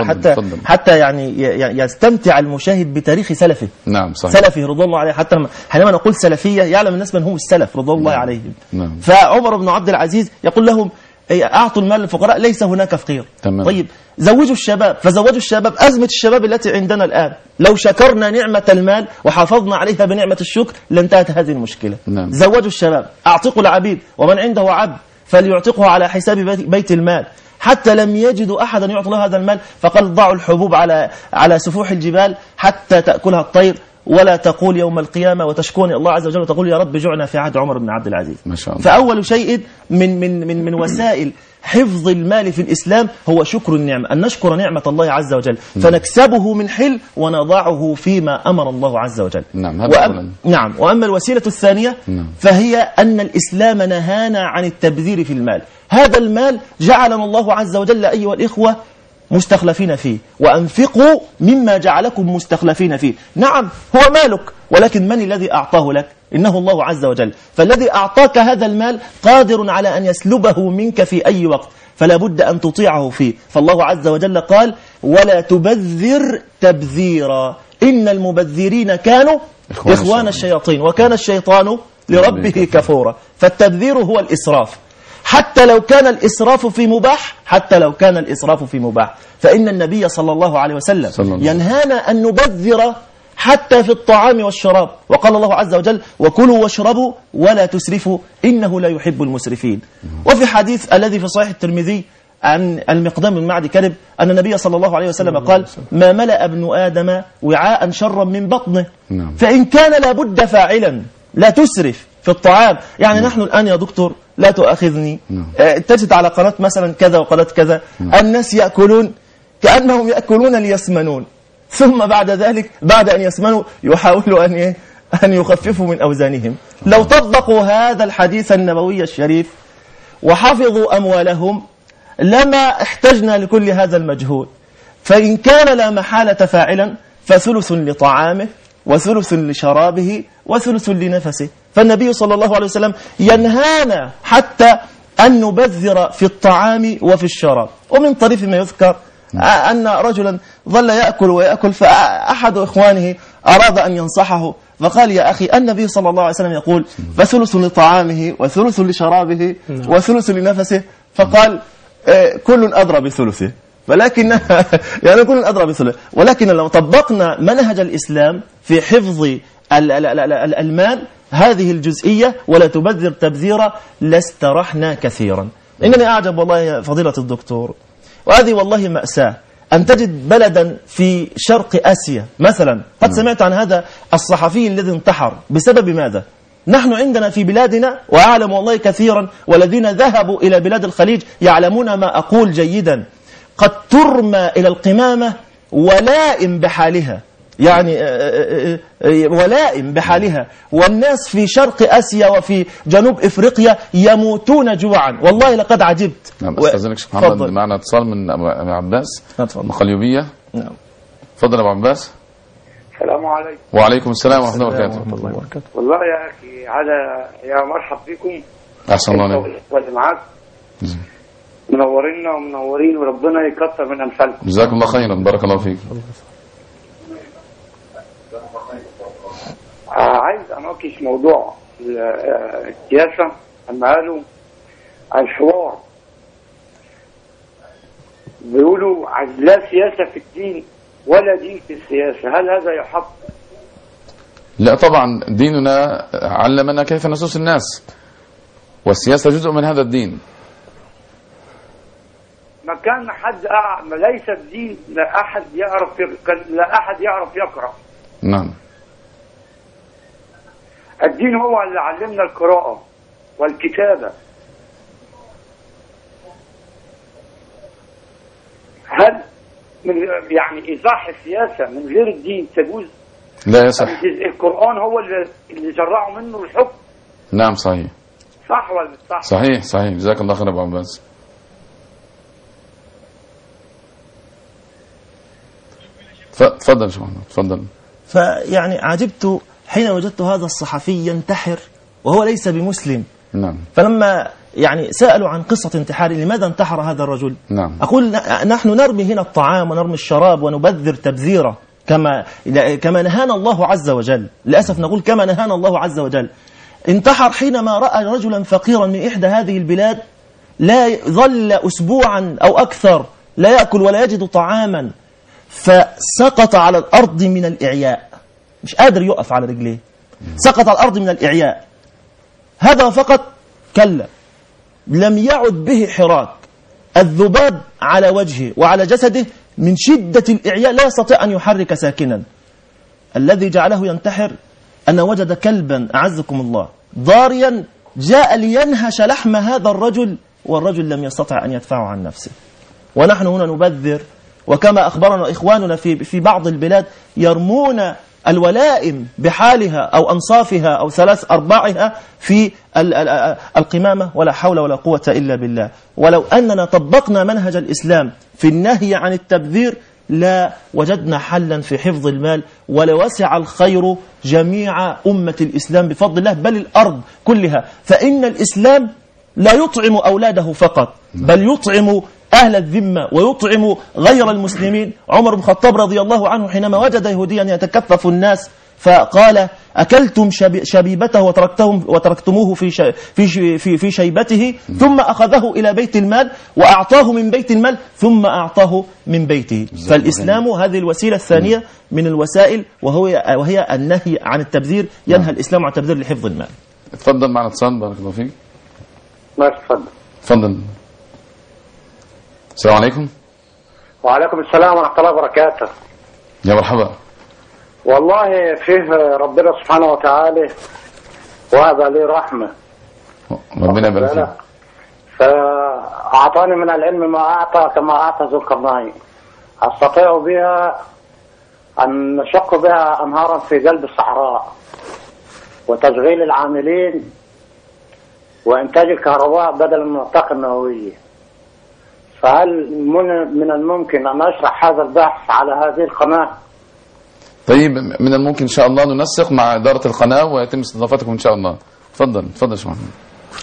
حتى يعني يستمتع المشاهد بتاريخ سلفه.
نعم صحيح.
سلفه رضي الله عليه، حتى حينما نقول سلفية يعلم الناس من هم السلف رضي الله عليهم. فعمر بن عبد العزيز يقول لهم أعطوا المال للفقراء، ليس هناك فقير. طيب زوجوا الشباب، فزوجوا الشباب. أزمة الشباب التي عندنا الآن لو شكرنا نعمة المال وحافظنا عليها بنعمة الشكر لانتهت هذه المشكلة. زوجوا الشباب، أعتقوا العبيد، ومن عنده عبد فليعتقه على حساب بيت المال. حتى لم يجدوا أحدا يعطي له هذا المال، فقال ضعوا الحبوب على سفوح الجبال حتى تأكلها الطير، ولا تقول يوم القيامة وتشكوني الله عز وجل وتقول يا رب جعنا في عهد عمر بن عبد العزيز.
ما شاء الله.
فأول شيء من وسائل حفظ المال في الإسلام هو شكر النعمة، أن نشكر نعمة الله عز وجل، فنكسبه من حل ونضعه فيما أمر الله عز وجل. نعم. وأما الوسيلة الثانية فهي أن الإسلام نهانا عن التبذير في المال. هذا المال جعلنا الله عز وجل أيها الإخوة مستخلفين فيه، وأنفقوا مما جعلكم مستخلفين فيه. نعم هو مالك، ولكن من الذي أعطاه لك؟ إنه الله عز وجل. فالذي أعطاك هذا المال قادر على أن يسلبه منك في أي وقت، فلا بد أن تطيعه فيه. فالله عز وجل قال ولا تبذر تبذيرا إن المبذرين كانوا إخوان الشياطين وكان الشيطان لربه كفورا. فالتبذير هو الإسراف، حتى لو كان الإسراف في مباح، فإن النبي صلى الله عليه وسلم ينهانا أن نبذر حتى في الطعام والشراب، وقال الله عز وجل وكلوا واشربوا ولا تسرفوا إنه لا يحب المسرفين. وفي حديث الذي في صحيح الترمذي عن المقدام بن معدي كرب أن النبي صلى الله عليه وسلم قال ما ملأ ابن آدم وعاء شرا من بطنه، فإن كان لابد فاعلا لا تسرف في الطعام. يعني نحن الآن يا دكتور لا تؤاخذني تجد على قناة مثلا كذا وقناة كذا الناس يأكلون كأنهم يأكلون ليسمنون، ثم بعد ذلك بعد أن يسمنوا يحاولوا أن يخففوا من أوزانهم. لو طبقوا هذا الحديث النبوي الشريف وحفظوا أموالهم لما احتجنا لكل هذا المجهود. فإن كان لا محالة فاعلا فثلث لطعامه وثلث لشرابه وثلث لنفسه. فالنبي صلى الله عليه وسلم ينهانا حتى أن نبذر في الطعام وفي الشراب. ومن طريف ما يذكر أن رجلا ظل يأكل ويأكل، فأحد إخوانه أراد أن ينصحه فقال يا أخي النبي صلى الله عليه وسلم يقول فثلث لطعامه وثلث لشرابه وثلث لنفسه، فقال كل أدرى بثلثه. ولكن يعني نكون الأدرى مثله. ولكن لو طبقنا منهج الإسلام في حفظ المال هذه الجزئية ولا تبذر تبذيرا لاسترحنا كثيرا. إنني أعجب والله يا فضيلة الدكتور، وهذه والله مأساة أن تجد بلدا في شرق آسيا مثلا، قد سمعت عن هذا الصحفي الذي انتحر بسبب ماذا؟ نحن عندنا في بلادنا، وأعلم والله كثيرا والذين ذهبوا إلى بلاد الخليج يعلمون ما أقول جيدا، قد ترمى إلى القمامة ولائم بحالها، يعني ولائم بحالها، والناس في شرق آسيا وفي جنوب إفريقيا يموتون جوعا. والله لقد عجبت.
نعم، أستاذنك شيخ محمد، معنا اتصال من أبو عباس من القليوبية.
نعم،
تفضل أبو عباس.
السلام عليكم.
وعليكم السلام ورحمة الله وبركاته.
والله يا أخي على يا مرحب بكم.
أحسن الله عليك.
واللي معاك منورينا ومنورين، وربنا يكثر من أمثالكم.
جزاكم الله خيرا، بارك الله فيك.
عايز أناقش موضوع السياسة. أما قالوا الحوار، بيقولوا لا سياسة في الدين ولا دين في السياسة، هل هذا يحق؟
لا طبعا، ديننا علمنا كيف نسوس الناس، والسياسة جزء من هذا الدين.
ما كان حد ليس الدين لا أحد يعرف يقرأ.
نعم،
الدين هو اللي علمنا القراءة والكتابة. هل يعني إيضاح السياسة من غير الدين تجوز؟
لا يصح.
القرآن هو اللي شرعوا منه الحكم.
نعم صحيح.
صح ولا مش صح؟
صحيح صحيح، جزاك الله خير أبو عباس. تفضل شو محمد، تفضل.
فيعني عجبت حين وجدت هذا الصحفي ينتحر وهو ليس بمسلم.
نعم.
فلما يعني سألوا عن قصة انتحاره، لماذا انتحر هذا الرجل؟
نعم.
أقول نحن نرمي هنا الطعام ونرمي الشراب ونبذر تبذيرا كما نهانا الله عز وجل. للأسف نقول كما نهانا الله عز وجل. انتحر حينما رأى رجلا فقيرا من إحدى هذه البلاد لا ظل أسبوعا أو أكثر لا يأكل ولا يجد طعاما، فسقط على الأرض من الإعياء، مش قادر يقف على رجليه، سقط على الأرض من الإعياء. هذا فقط؟ كلا، لم يعد به حراك. الذباب على وجهه وعلى جسده من شدة الإعياء لا يستطيع أن يحرك ساكنا. الذي جعله ينتحر أن وجد كلبا أعزكم الله ضاريا جاء لينهش لحم هذا الرجل، والرجل لم يستطع أن يدفعه عن نفسه. ونحن هنا نبذر، وكما أخبرنا إخواننا في بعض البلاد يرمون الولائم بحالها أو أنصافها أو 3/4 في القمامة، ولا حول ولا قوة إلا بالله. ولو أننا طبقنا منهج الإسلام في النهي عن التبذير لا وجدنا حلا في حفظ المال، ولوسع الخير جميع أمة الإسلام بفضل الله، بل الأرض كلها. فإن الإسلام لا يطعم أولاده فقط، بل يطعم أهل الذمة ويطعم غير المسلمين. عمر بن الخطاب رضي الله عنه حينما وجد يهوديا يتكفف الناس فقال: أكلتم شبيبته وتركتموه في شيبته، ثم أخذه إلى بيت المال وأعطاه من بيت المال ثم أعطاه من بيته. فالإسلام هذه الوسيلة الثانية من الوسائل، وهي النهي عن التبذير. ينهى الإسلام عن التبذير لحفظ المال.
اتفضل معنا اتصال، بارك الله فيك.
ماشي، اتفضل.
تفضل. السلام عليكم.
وعليكم السلام ورحمة الله وبركاته.
يا مرحبا.
والله فيه ربنا سبحانه وتعالى وهب لي رحمة،
ربنا يبارك فيك.
فأعطاني من العلم ما أعطى، كما أعطى ذو القرنين، أستطيع بها أن نشق بها أنهارا في قلب الصحراء، وتشغيل العاملين، وإنتاج الكهرباء بدلا من الطاقة النووية. فهل من الممكن أن أشرح هذا البحث على هذه القناة؟
طيب، من الممكن إن شاء الله ننسق مع إدارة القناة ويتم استضافتكم إن شاء الله. تفضل شو محمد.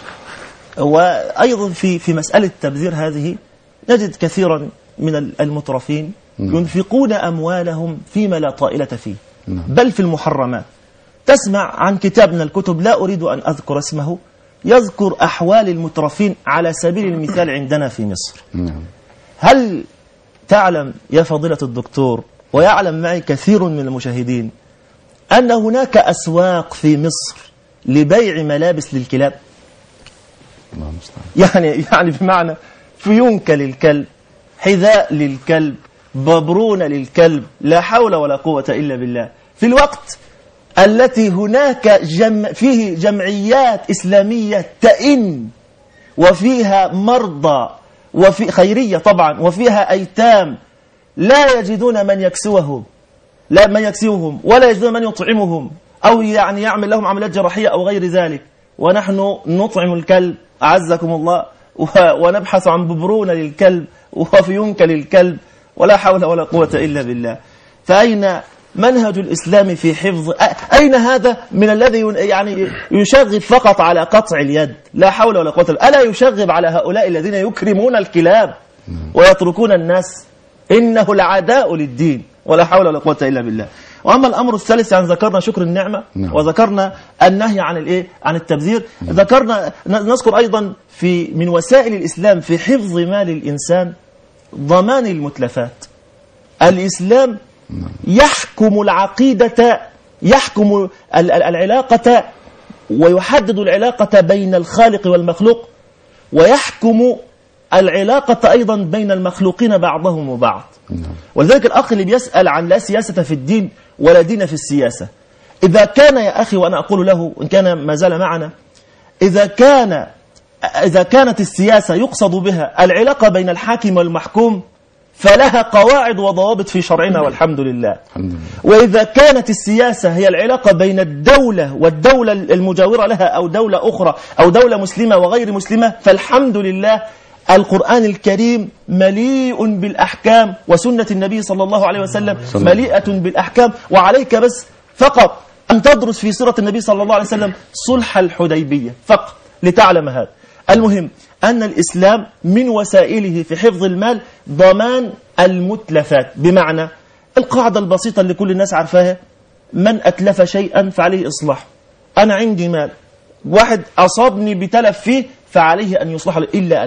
وأيضا في مسألة التبذير هذه نجد كثيرا من المترفين ينفقون أموالهم فيما لا طائلة فيه، بل في المحرمات. تسمع عن كتاب من الكتب لا أريد أن أذكر اسمه، يذكر أحوال المترفين على سبيل المثال عندنا في مصر. هل تعلم يا فضيلة الدكتور، ويعلم معي كثير من المشاهدين، أن هناك أسواق في مصر لبيع ملابس للكلاب.
الله المستعان.
يعني بمعنى فيونكة للكلب، حذاء للكلب، ببرونة للكلب، لا حول ولا قوة إلا بالله، في الوقت التي هناك فيه جمعيات إسلامية تئن، وفيها مرضى، وفي خيرية طبعا، وفيها أيتام لا يجدون من يكسوهم، لا من يكسوهم ولا يجدون من يطعمهم، أو يعني يعمل لهم عمليات جراحية أو غير ذلك، ونحن نطعم الكلب أعزكم الله، ونبحث عن ببرونة للكلب وفيونكة للكلب، ولا حول ولا قوة إلا بالله. فأين منهج الإسلام في حفظ؟ أين هذا من الذي يعني يشغب فقط على قطع اليد؟ لا حول ولا قوة. ألا يشغب على هؤلاء الذين يكرمون الكلاب ويتركون الناس؟ إنه العداء للدين، ولا حول ولا قوة إلا بالله. وأما الأمر الثالث، يعني ذكرنا شكر النعمة، وذكرنا النهي عن عن التبذير، ذكرنا نذكر أيضا من وسائل الإسلام في حفظ مال الإنسان ضمان المتلفات. الإسلام يحكم العقيدة، يحكم العلاقة، ويحدد العلاقة بين الخالق والمخلوق، ويحكم العلاقة أيضا بين المخلوقين بعضهم وبعض. ولذلك الأخ اللي بيسأل عن لا سياسة في الدين ولا دين في السياسة، إذا كان يا أخي، وأنا أقول له إن كان ما زال معنا، إذا كانت السياسة يقصد بها العلاقة بين الحاكم والمحكوم، فلها قواعد وضوابط في شرعنا والحمد لله. وإذا كانت السياسة هي العلاقة بين الدولة والدولة المجاورة لها، أو دولة أخرى، أو دولة مسلمة وغير مسلمة، فالحمد لله القرآن الكريم مليء بالأحكام، وسنة النبي صلى الله عليه وسلم مليئة بالأحكام. وعليك بس فقط أن تدرس في سيرة النبي صلى الله عليه وسلم صلح الحديبية فقط لتعلم هذا. المهم أن الإسلام من وسائله في حفظ المال ضمان المتلفات، بمعنى القاعدة البسيطة اللي كل الناس عارفاها: من أتلف شيئا فعليه إصلاح. أنا عندي مال، واحد أصابني بتلف فيه، فعليه أن يصلح له، إلا أن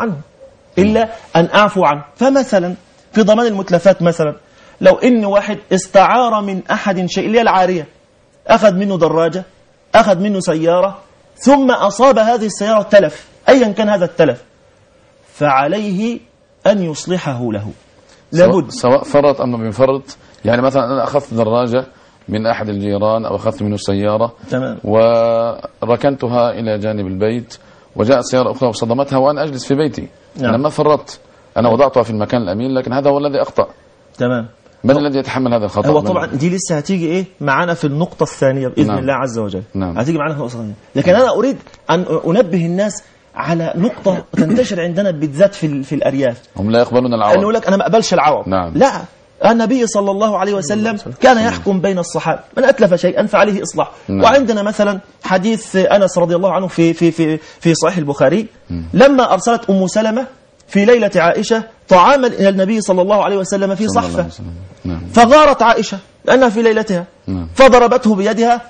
أعفو عنه. فمثلا في ضمان المتلفات، مثلا لو إن واحد استعار من أحد شيء، اللي هي العارية، أخذ منه دراجة، أخذ منه سيارة، ثم أصاب هذه السيارة تلف، أيا كان هذا التلف، فعليه أن يصلحه له، لابد،
سواء فرط أم بفرط. يعني مثلا أنا أخذت دراجة من أحد الجيران، أو أخذت منه سيارة،
تمام،
وركنتها إلى جانب البيت، وجاءت سيارة أخرى وصدمتها وأنا أجلس في بيتي. أنا ما فرطت، أنا وضعتها في المكان الأمين، لكن هذا هو الذي أخطأ.
تمام.
من الذي يتحمل هذا الخطأ؟
هو طبعا دي لسه هتيجي معانا في النقطة الثانية بإذن الله عز وجل. هتيجي معانا في النقطة الثانية، لكن أنا أريد أن أنبه الناس على نقطة تنتشر عندنا بالذات في الأرياف.
هم لا يقبلون العوض.
أنه لك أنا ما أقبلش العوض. لا، النبي صلى الله عليه وسلم كان يحكم بين الصحابة: من أتلف شيئا فعليه إصلاح. وعندنا مثلا حديث أنس رضي الله عنه في صحيح البخاري، لما أرسلت أم سلمة في ليلة عائشة طعاما إلى النبي صلى الله عليه وسلم في صحفة، فغارت عائشة لأنها في ليلتها، فضربته بيدها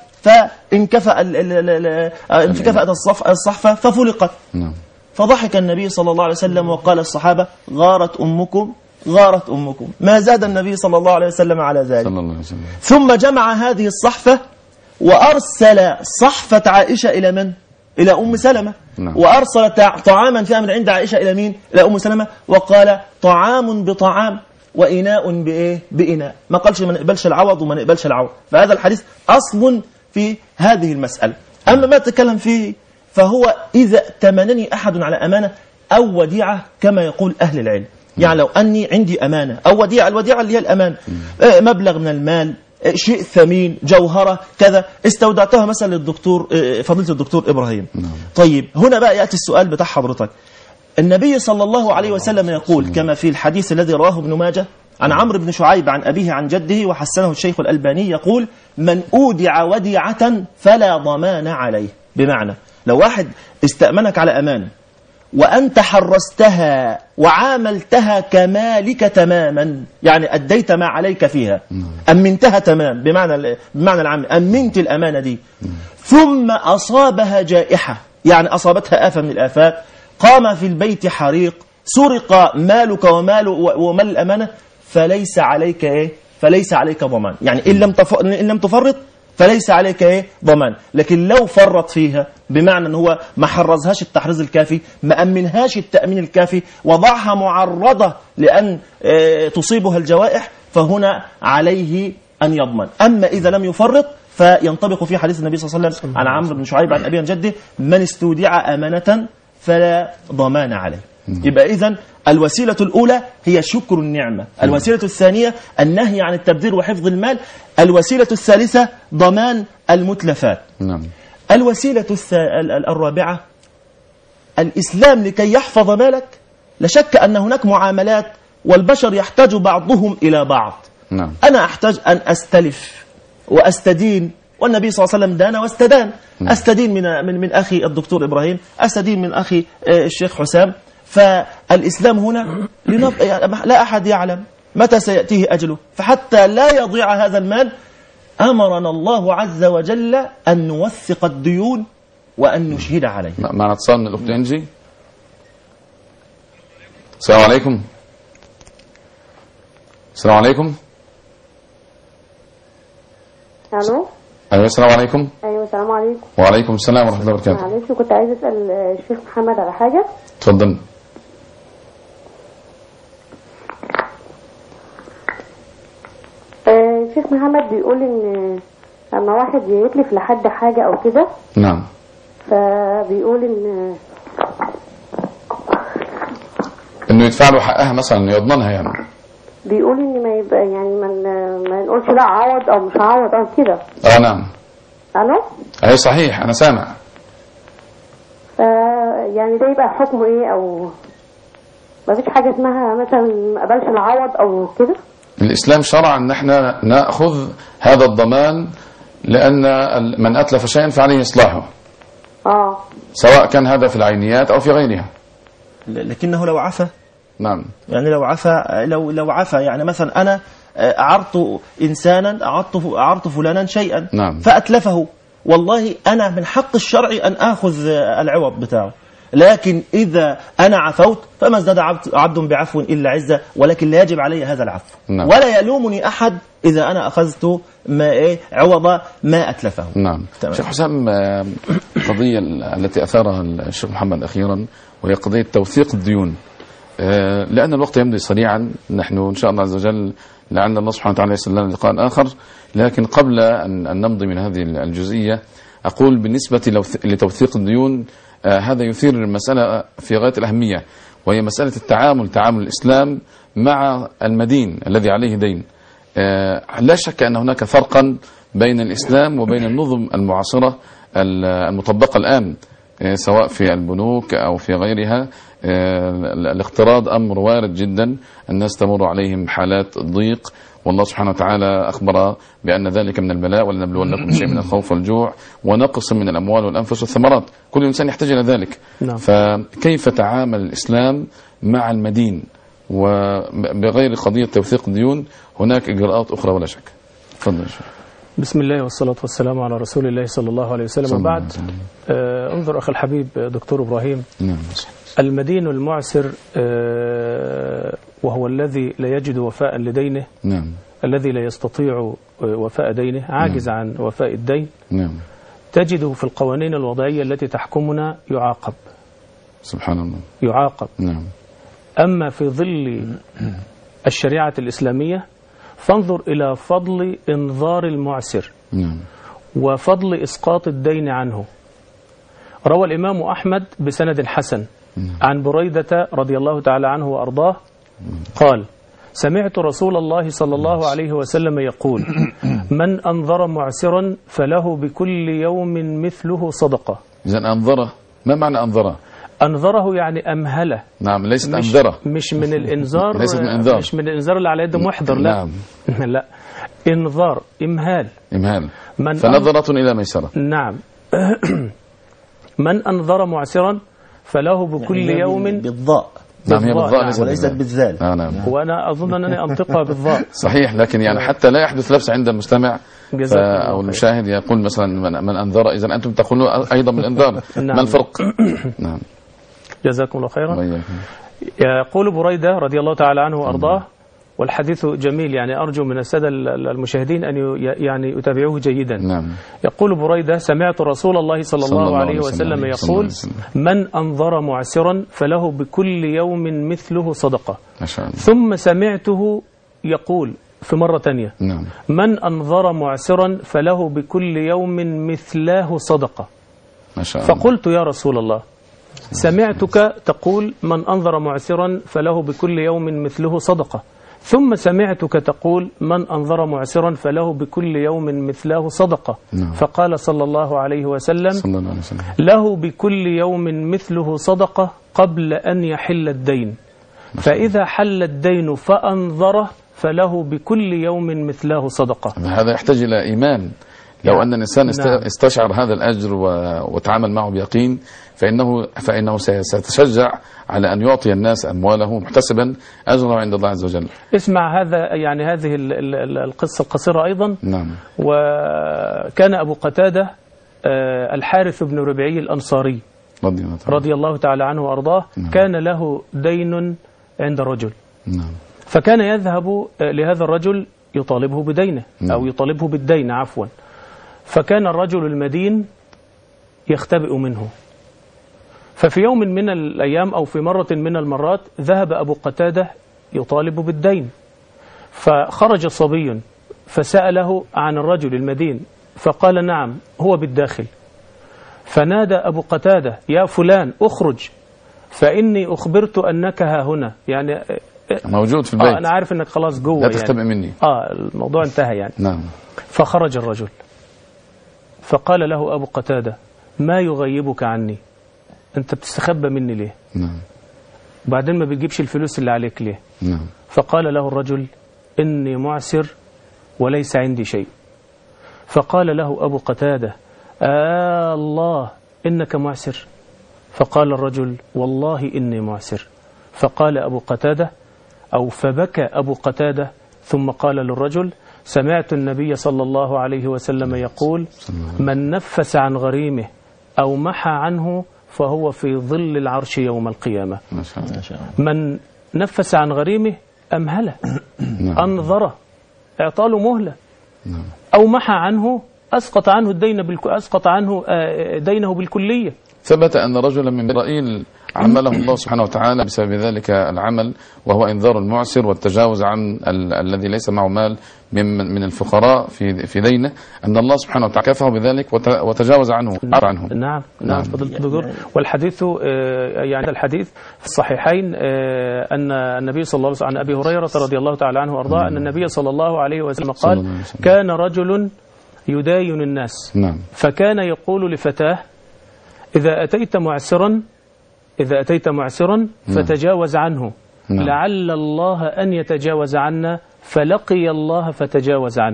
فانكفأت الصحفة ففلقت. فضحك النبي صلى الله عليه وسلم وقال الصحابة: غارت أمكم، ما زاد النبي صلى الله عليه وسلم على ذلك. ثم جمع هذه الصحفة وأرسل صحفة عائشة إلى من؟ إلى أم سلمة. وأرسل طعاما فيها من عند عائشة إلى مين؟ إلى أم سلمة، وقال: طعام بطعام وإناء بإناء. ما قالش ما نقبلش العوض وما نقبلش العوض. فهذا الحديث أصل في هذه المسألة. أما ما تكلم فيه فهو إذا ائتمنني أحد على أمانة أو وديعة، كما يقول أهل العلم. يعني لو أني عندي أمانة أو وديعة، الوديعة اللي هي الأمان، مبلغ من المال، شيء ثمين، جوهرة كذا، استودعتها مثلا للدكتور فضيلة الدكتور إبراهيم. طيب هنا بقى يأتي السؤال بتاع حضرتك. النبي صلى الله عليه وسلم يقول كما في الحديث الذي رواه ابن ماجه عن عمرو بن شعيب عن أبيه عن جده وحسنه الشيخ الألباني، يقول: من أودع وديعة فلا ضمان عليه. بمعنى لو واحد استأمنك على أمانة وأنت حرستها وعاملتها كمالك تماما، يعني أديت ما عليك فيها، أمنتها تمام، بمعنى العام أمنت الأمانة دي، ثم أصابها جائحة، يعني أصابتها آفة من الآفات، قام في البيت حريق، سرق مالك ومال الأمانة فليس عليك إيه؟ فليس عليك ضمان. يعني إن لم تفرط فليس عليك إيه؟ ضمان. لكن لو فرط فيها بمعنى أن هو ما حرزهاش التحريز الكافي، ما أمنهاش التأمين الكافي، وضعها معرضة لأن تصيبها الجوائح، فهنا عليه أن يضمن. أما إذا لم يفرط فينطبق في حديث النبي صلى الله عليه وسلم عن عمرو بن شعيب عن أبي عن جده: من استودع أمانة فلا ضمان عليه. يبقى إذن الوسيلة الأولى هي شكر النعمة، الوسيلة الثانية النهي عن التبذير وحفظ المال، الوسيلة الثالثة ضمان المتلفات. الوسيلة الرابعة الإسلام لكي يحفظ مالك. لا شك أن هناك معاملات والبشر يحتاج بعضهم إلى بعض. أنا أحتاج أن أستلف وأستدين، والنبي صلى الله عليه وسلم دان واستدان. أستدين من أخي الدكتور إبراهيم، أستدين من أخي الشيخ حسام. فالإسلام هنا لا أحد يعلم متى سيأتيه أجله، فحتى لا يضيع هذا المال أمرنا الله عز وجل أن نوثق الديون وأن نشهد عليه.
معنا اتصال من الأخت إنجي. السلام عليكم. السلام عليكم.
الو.
ايوه السلام عليكم.
ايوه السلام عليكم.
وعليكم السلام ورحمه الله وبركاته.
معلش كنت عايز اسال الشيخ محمد على حاجه.
اتفضل.
الشيخ محمد بيقول ان لما واحد يتلف لحد حاجه او كده.
نعم.
فبيقول
انه يدفع له حقها مثلا، انه يضمنها يعني.
بيقول ان ما يبقى يعني ما نقولش لا عوض او مش عوض او كده.
نعم.
الو.
اي صحيح انا سامع.
يعني ده يبقى حكمه ايه؟ او ما فيش حاجه اسمها مثلا ما قبلش العوض او كده؟
الاسلام شرع ان احنا ناخذ هذا الضمان، لان من اتلف شيئا فعليه اصلاحه. سواء كان هذا في العينيات او في غيرها.
لكنه لو عفى.
نعم.
يعني لو عفى يعني مثلا أنا أعرت إنسانا، أعرت فلانا شيئا.
نعم.
فأتلفه، والله أنا من حق الشرع أن أخذ العوض بتاعه، لكن إذا أنا عفوت فما ازداد عبد بعفو إلا عزة، ولكن لا يجب علي هذا العفو.
نعم.
ولا يلومني أحد إذا أنا أخذت عوض ما أتلفه.
نعم. شيخ حسام، القضية التي أثارها الشيخ محمد أخيرا وهي قضية توثيق الديون، لأن الوقت يمضي سريعا، نحن إن شاء الله عز وجل لعل الله سبحانه وتعالى يسر لنا لقاء آخر، لكن قبل أن نمضي من هذه الجزئية أقول بالنسبة لتوثيق الديون، هذا يثير مسألة في غاية الأهمية، وهي مسألة تعامل الإسلام مع المدين الذي عليه دين. لا شك أن هناك فرقا بين الإسلام وبين النظم المعاصرة المطبقة الآن، سواء في البنوك أو في غيرها. الاقتراض أمر وارد جدا، الناس تمر عليهم حالات ضيق، والله سبحانه وتعالى أخبر بأن ذلك من البلاء، ولنبلونكم شيء من الخوف والجوع ونقص من الأموال والأنفس والثمرات، كل إنسان يحتاج إلى ذلك.
نعم.
فكيف تعامل الإسلام مع المدين؟ وبغير قضية توثيق الديون هناك إجراءات أخرى ولا شك. تفضل.
بسم الله والصلاة والسلام على رسول الله صلى الله عليه وسلم. وبعد، انظر أخي الحبيب دكتور إبراهيم.
نعم.
المدين المعسر وهو الذي لا يجد وفاء لدينه.
نعم.
الذي لا يستطيع وفاء دينه، عاجز عن وفاء الدين.
نعم.
تجده في القوانين الوضعية التي تحكمنا يعاقب.
سبحان الله.
يعاقب.
نعم.
أما في ظل الشريعة الإسلامية فانظر إلى فضل إنذار المعسر.
نعم.
وفضل إسقاط الدين عنه. روى الإمام أحمد بسند حسن عن بريدة رضي الله تعالى عنه وأرضاه قال: سمعت رسول الله صلى الله عليه وسلم يقول: من أنظر معسرا فله بكل يوم مثله صدقة.
إذن أنظره، ما معنى أنظره؟
أنظره يعني أمهله.
نعم، ليست أنذره.
مش من الإنذار.
ليست من إنذار.
مش من الإنذار اللي على يد محضر. لا.
نعم.
لا، إنذار، إمهال.
فنظرة إلى ميسرة.
نعم. من أنظر معسرا فله بكل
يعني
يوم
بالضاء.
نعم، هي بالضاء
وليست بالذال.
نعم.
وأنا أظن أنني أنطقها بالضاء.
صحيح، لكن يعني حتى لا يحدث لبس عند المستمع أو المشاهد يقول مثلا من أنذر، إذا أنتم تقولون أيضا بالإنذار.
نعم.
ما الفرق؟ نعم.
جزاكم الله خيرا. يقول بريدة رضي الله تعالى عنه وأرضاه، والحديث جميل، يعني أرجو من السادة المشاهدين أن يعني يتابعوه جيدا.
نعم.
يقول بريدة: سمعت رسول الله صلى الله عليه وسلم يقول: من أنظر معسرا فله بكل يوم مثله صدقة.
ما شاء الله.
ثم سمعته يقول في مرة تانية:
نعم.
من أنظر معسرا فله بكل يوم مثله صدقة.
ما شاء الله.
فقلت: يا رسول الله، سمعتك تقول من أنظر معسرا فله بكل يوم مثله صدقة، ثم سمعتك تقول من أنظر معسرا فله بكل يوم مثله صدقة.
نعم.
فقال صلى الله عليه وسلم:
صلى الله عليه وسلم:
له بكل يوم مثله صدقة قبل أن يحل الدين، فإذا حل الدين فأنظره فله بكل يوم مثله صدقة.
هذا يحتاج إلى إيمان. لو أن الإنسان
نعم.
استشعر هذا الأجر وتعامل معه بيقين فإنه سيتشجع على أن يعطي الناس أمواله محتسبا أجره عند الله عز وجل.
اسمع هذه القصة القصيرة أيضا.
نعم.
وكان أبو قتادة الحارث بن ربيعي الأنصاري رضي الله تعالى عنه وأرضاه.
نعم.
كان له دين عند رجل.
نعم.
فكان يذهب لهذا الرجل يطالبه بدينه.
نعم.
أو يطالبه بالدين عفوا. فكان الرجل المدين يختبئ منه. ففي يوم من الأيام أو في مرة من المرات ذهب أبو قتادة يطالب بالدين، فخرج صبي فسأله عن الرجل المدين فقال: نعم هو بالداخل. فنادى أبو قتادة: يا فلان أخرج فإني أخبرت أنك ها هنا، يعني
موجود في البيت.
أنا عارف أنك خلاص جوه،
لا تختبئ مني.
الموضوع انتهى يعني.
نعم.
فخرج الرجل فقال له أبو قتادة: ما يغيبك عني؟ أنت بتستخبى مني ليه؟
نعم.
وبعدين ما بتجيبش الفلوس اللي عليك ليه؟
نعم.
فقال له الرجل: إني معسر وليس عندي شيء. فقال له أبو قتادة: الله إنك معسر؟ فقال الرجل: والله إني معسر. فقال أبو قتادة فبكى أبو قتادة ثم قال للرجل: سمعت النبي صلى الله عليه وسلم يقول: من نفس عن غريمه أو محى عنه فهو في ظل العرش يوم القيامة.
ما شاء الله.
من نفس عن غريمه أمهله، أنظره، اعطاله مهلة، أو محى عنه أسقط عنه دينه بالكلية.
ثبت أن رجلا من إسرائيل عمله الله سبحانه وتعالى بسبب ذلك العمل، وهو إنذار المعسر والتجاوز عن الذي ليس معه مال من الفقراء في دينه، أن الله سبحانه وتعالى كفه بذلك وتجاوز عنه.
نعم فضيلة الدكتور. والحديث يعني الحديث في الصحيحين أن النبي صلى الله عليه وسلم عن أبي هريرة رضي الله تعالى عنه وأرضاه أن النبي صلى الله عليه وسلم قال: كان رجل يداين الناس.
نعم.
فكان يقول لفتاه: إذا أتيت معسرا فتجاوز عنه.
نعم.
لعل الله أن يتجاوز عنا، فلقي الله فتجاوز عنه.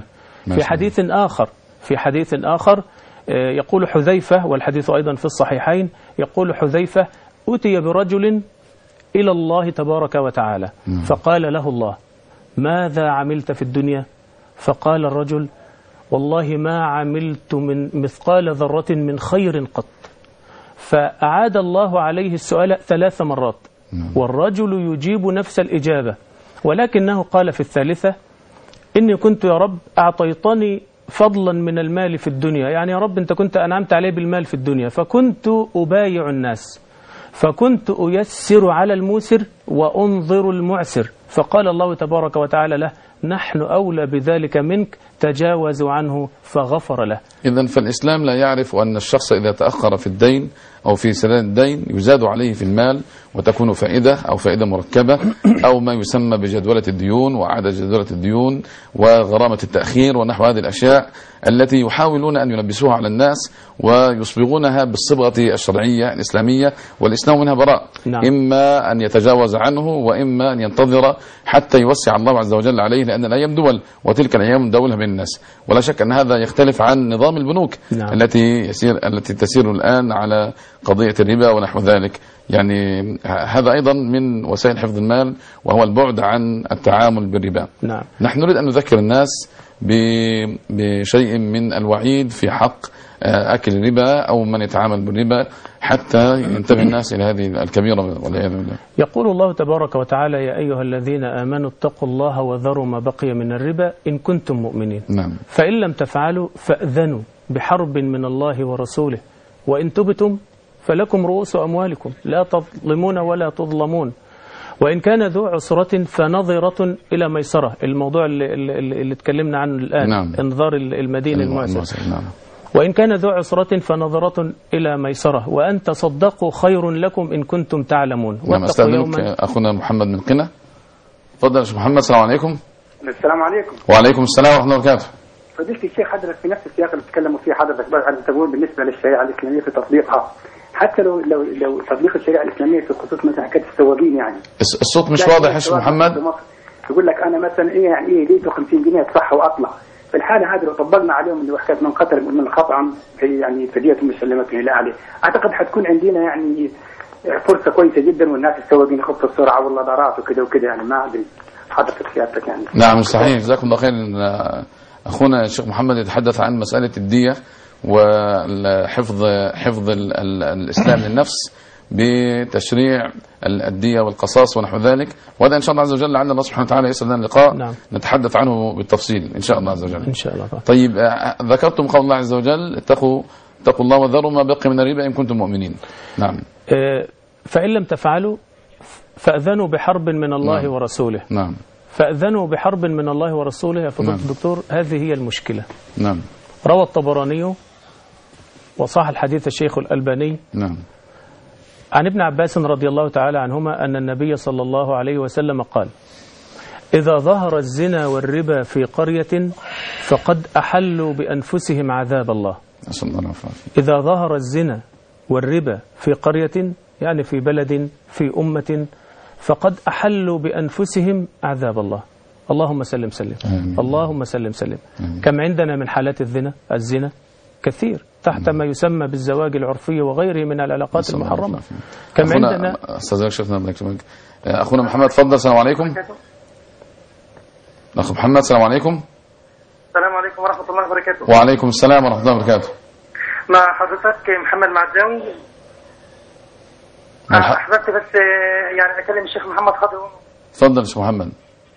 في حديث آخر يقول حذيفة، والحديث أيضا في الصحيحين، يقول حذيفة: أتي برجل إلى الله تبارك وتعالى فقال له الله: ماذا عملت في الدنيا؟ فقال الرجل: والله ما عملت من مثقال ذرة من خير قط. فأعاد الله عليه السؤال 3 مرات، والرجل يجيب نفس الإجابة، ولكنه قال في الثالثة: إني كنت يا رب أعطيتني فضلا من المال في الدنيا، يعني يا رب أنت كنت أنعمت عليه بالمال في الدنيا، فكنت أبايع الناس، فكنت أيسر على الموسر وأنظر المعسر، فقال الله تبارك وتعالى له: نحن أولى بذلك منك، تجاوز عنه، فغفر له.
إذن فالإسلام لا يعرف أن الشخص إذا تأخر في الدين أو في سداد الدين يزاد عليه في المال، وتكون فائدة أو فائدة مركبة أو ما يسمى بجدولة الديون وعدد جدولة الديون وغرامة التأخير ونحو هذه الأشياء التي يحاولون أن يلبسوها على الناس ويصبغونها بالصبغة الشرعية الإسلامية، والإسلام منها براء.
نعم.
إما أن يتجاوز عنه وإما أن ينتظر حتى يوسع الله عز وجل عليه، لأن الأيام دول وتلك الأيام دولها بين الناس. ولا شك أن هذا يختلف عن نظام البنوك.
نعم.
التي تسير الآن على قضية الربا ونحو ذلك. يعني هذا أيضا من وسائل حفظ المال، وهو البعد عن التعامل بالربا.
نعم.
نحن نريد أن نذكر الناس بشيء من الوعيد في حق أكل الربا أو من يتعامل بالربا، حتى ينتبه الناس إلى هذه الكبيرة والعياذ بالله.
يقول الله تبارك وتعالى: يا أيها الذين آمنوا اتقوا الله وذروا ما بقي من الربا إن كنتم مؤمنين.
نعم.
فإن لم تفعلوا فأذنوا بحرب من الله ورسوله وإن تبتم فلكم رؤوس أموالكم لا تظلمون ولا تظلمون وإن كان ذو عسرة فنظرة إلى ميسرة. الموضوع اللي اتكلمنا عنه الآن.
نعم.
انظار المدين المعسر.
نعم.
وإن كان ذو عسرة فنظرة إلى ميسرة وأن تصدقوا خير لكم إن كنتم تعلمون.
نعم. أستاذنك أخونا محمد من قنا. تفضل يا شيخ محمد. السلام عليكم.
السلام عليكم.
وعليكم السلام ورحمة الله وبركاته.
فضيلة الشيخ، حضرتك في نفس السياق اللي بتتكلموا فيه حضرتك بقى تقول بالنسبة للشريعة الإسلامية في تطبيقها، حتى لو تطبيق الشريعة الإسلامية في خصوص مثلا حكاية السواقين يعني.
الصوت مش واضح يا شيخ محمد.
يقول لك أنا مثلا إيه يعني إيه ليته 50 جنيه أدفعها وأطلع. في الحالة هذه لو طبقنا عليهم اللي حكاية من قتل من خطأ في يعني فدية مسلمة إلى أهله، أعتقد حتكون عندنا يعني فرصة كويسة جدا، والناس السواقين يخفوا السرعة والنظارات وكذا وكذا يعني. ما أدري حضرتك سيادتك يعني.
نعم صحيح. جزاكم الله خير. أخونا الشيخ محمد يتحدث عن مسألة الدية وحفظ الإسلام للنفس بتشريع الدية والقصاص ونحو ذلك، وهذا إن شاء الله عز وجل لعل الله سبحانه وتعالى يسر لنا لقاء.
نعم.
نتحدث عنه بالتفصيل إن شاء الله عز وجل.
إن شاء الله.
طيب ذكرتم قول الله عز وجل: اتقوا الله وذروا ما بقي من الربا إن كنتم مؤمنين. نعم.
فإن لم تفعلوا فأذنوا بحرب من الله
نعم.
ورسوله.
نعم.
فأذنوا بحرب من الله ورسوله. يا فضيلة الدكتور، هذه هي المشكلة.
نعم.
روى الطبراني وصح الحديث الشيخ الألباني
نعم.
عن ابن عباس رضي الله تعالى عنهما أن النبي صلى الله عليه وسلم قال: إذا ظهر الزنا والربا في قرية فقد أحلوا بأنفسهم عذاب الله. إذا ظهر الزنا والربا في قرية يعني في بلد في أمة فقد أحلوا بأنفسهم عذاب الله. اللهم سلم سلم. اللهم سلم سلم. كم عندنا من حالات الزنا كثير تحت ما يسمى بالزواج العرفي وغيره من العلاقات المحرمة. كم عندنا.
أخونا محمد تفضل. السلام عليكم. أخو محمد السلام عليكم.
السلام عليكم ورحمة الله وبركاته.
وعليكم السلام ورحمة الله وبركاته.
مع حضرتك محمد معزاوي. أحببت بس يعني أكلم الشيخ محمد خاطر.
تفضل يا شيخ محمد.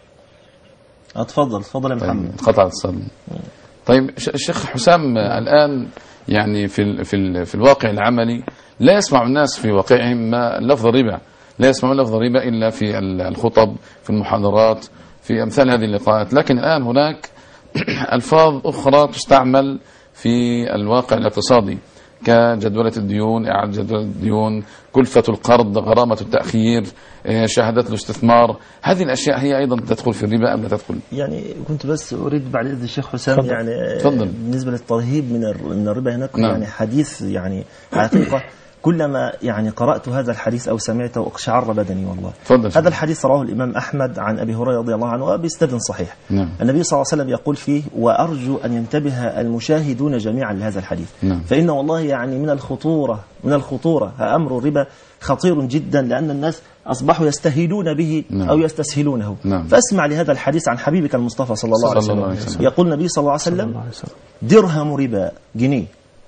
تفضل يا محمد.
قطع اتصال. طيب الشيخ حسام، الآن يعني في الواقع العملي لا يسمع الناس في واقعهم لفظ الربا، لا يسمعون لفظ الربا إلا في الخطب، في المحاضرات، في أمثال هذه اللقاءات. لكن الآن هناك ألفاظ أخرى تستعمل في الواقع الاقتصادي كجدولة الديون، إعادة جدولة الديون، كلفة القرض، غرامة التأخير، شهادات الاستثمار. هذه الأشياء هي أيضا تدخل في الربا أم لا تدخل؟
يعني كنت بس أريد بعد إذن الشيخ حسام
فضل.
يعني
فضل.
بالنسبة للترهيب من الربا هناك.
نعم.
يعني حديث يعني حقيقة كلما يعني قرأت هذا الحديث أو سمعته أقشعر بدني والله.
فضل.
هذا الحديث رواه الإمام أحمد عن أبي هريرة رضي الله عنه وبإسناد صحيح.
نعم.
النبي صلى الله عليه وسلم يقول فيه: وأرجو أن ينتبه المشاهدون جميعا لهذا الحديث.
نعم.
فإن والله يعني من الخطورة أمر الربا خطير جدا، لأن الناس أصبحوا يستهيلون به.
نعم.
أو يستسهلونه.
نعم.
فاسمع لهذا الحديث عن حبيبك المصطفى صلى الله عليه وسلم. يقول النبي صلى الله عليه وسلم: درهم ربا، جنيه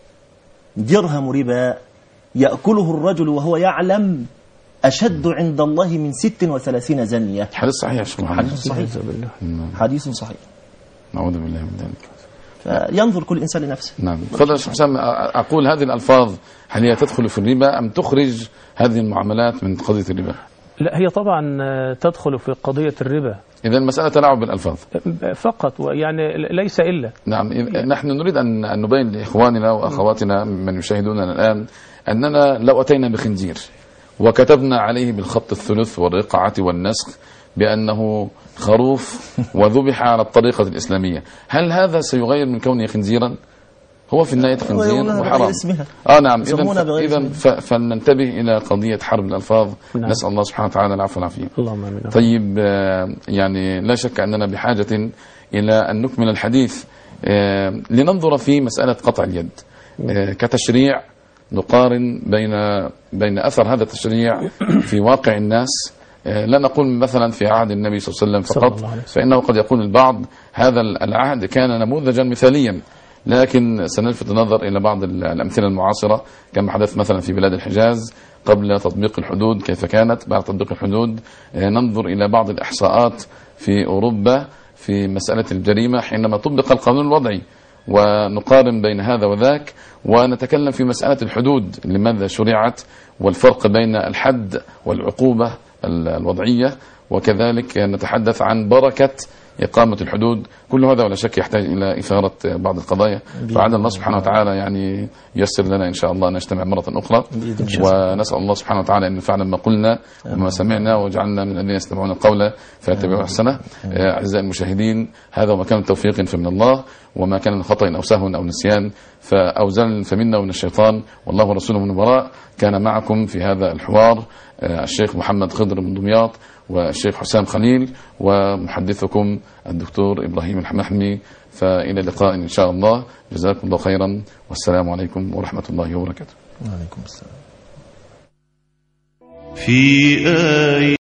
درهم ربا يأكله الرجل وهو يعلم أشد عند الله من 36 زنية.
حديث صحيح يا شيخ محمد.
حديث صحيح.
نعوذ بالله من ذلك.
فينظر كل إنسان لنفسه.
نعم. تفضل يا شيخ حسام. أقول هذه الألفاظ هل هي تدخل في الربا أم تخرج هذه المعاملات من قضية الربا؟
لا، هي طبعا تدخل في قضية الربا.
إذا المسألة تلاعب بالألفاظ
فقط، يعني ليس إلا.
نعم. نحن نريد أن نبين لإخواننا وأخواتنا من يشاهدوننا الآن أننا لو أتينا بخنزير وكتبنا عليه بالخط الثلث والرقعة والنسخ بأنه خروف وذبح على الطريقة الإسلامية، هل هذا سيغير من كونه خنزيرا؟ هو في النهاية خنزير وحرام. نعم. إذن فلننتبه إلى قضية حرب الألفاظ. نعم. نسأل الله سبحانه وتعالى العفو والعافية.
اللهم آمين.
طيب يعني لا شك أننا بحاجة إلى أن نكمل الحديث لننظر في مسألة قطع اليد كتشريع، نقارن بين أثر هذا التشريع في واقع الناس. لا نقول مثلا في عهد النبي صلى الله عليه وسلم فقط، فإنه قد يقول البعض هذا العهد كان نموذجا مثاليا لكن سنلفت النظر إلى بعض الأمثلة المعاصرة كما حدث مثلا في بلاد الحجاز قبل تطبيق الحدود كيف كانت، بعد تطبيق الحدود ننظر إلى بعض الإحصاءات في أوروبا في مسألة الجريمة حينما طبق القانون الوضعي، ونقارن بين هذا وذاك، ونتكلم في مسألة الحدود لماذا شرعت والفرق بين الحد والعقوبة الوضعية، وكذلك نتحدث عن بركة إقامة الحدود. كل هذا ولا شك يحتاج إلى إثارة بعض القضايا، فعلى الله سبحانه وتعالى يعني ييسر لنا إن شاء الله أن نجتمع مرة أخرى، ونسأل الله سبحانه وتعالى أن ينفعنا بما قلنا وما سمعنا وجعلنا من الذين يستمعون القول فيتبعون أحسنه. أعزائي المشاهدين، هذا وما كان من توفيق فمن الله، وما كان من خطأ أو سهو أو نسيان أو زلل فمنا ومن الشيطان، والله ورسوله من وراء. كان معكم في هذا الحوار الشيخ محمد خضر من دمياط والشيخ حسام خليل ومحدثكم الدكتور إبراهيم الحمحمي، فإلى اللقاء إن شاء الله. جزاكم الله خيرا، والسلام عليكم ورحمة الله وبركاته.
وعليكم السلام.
في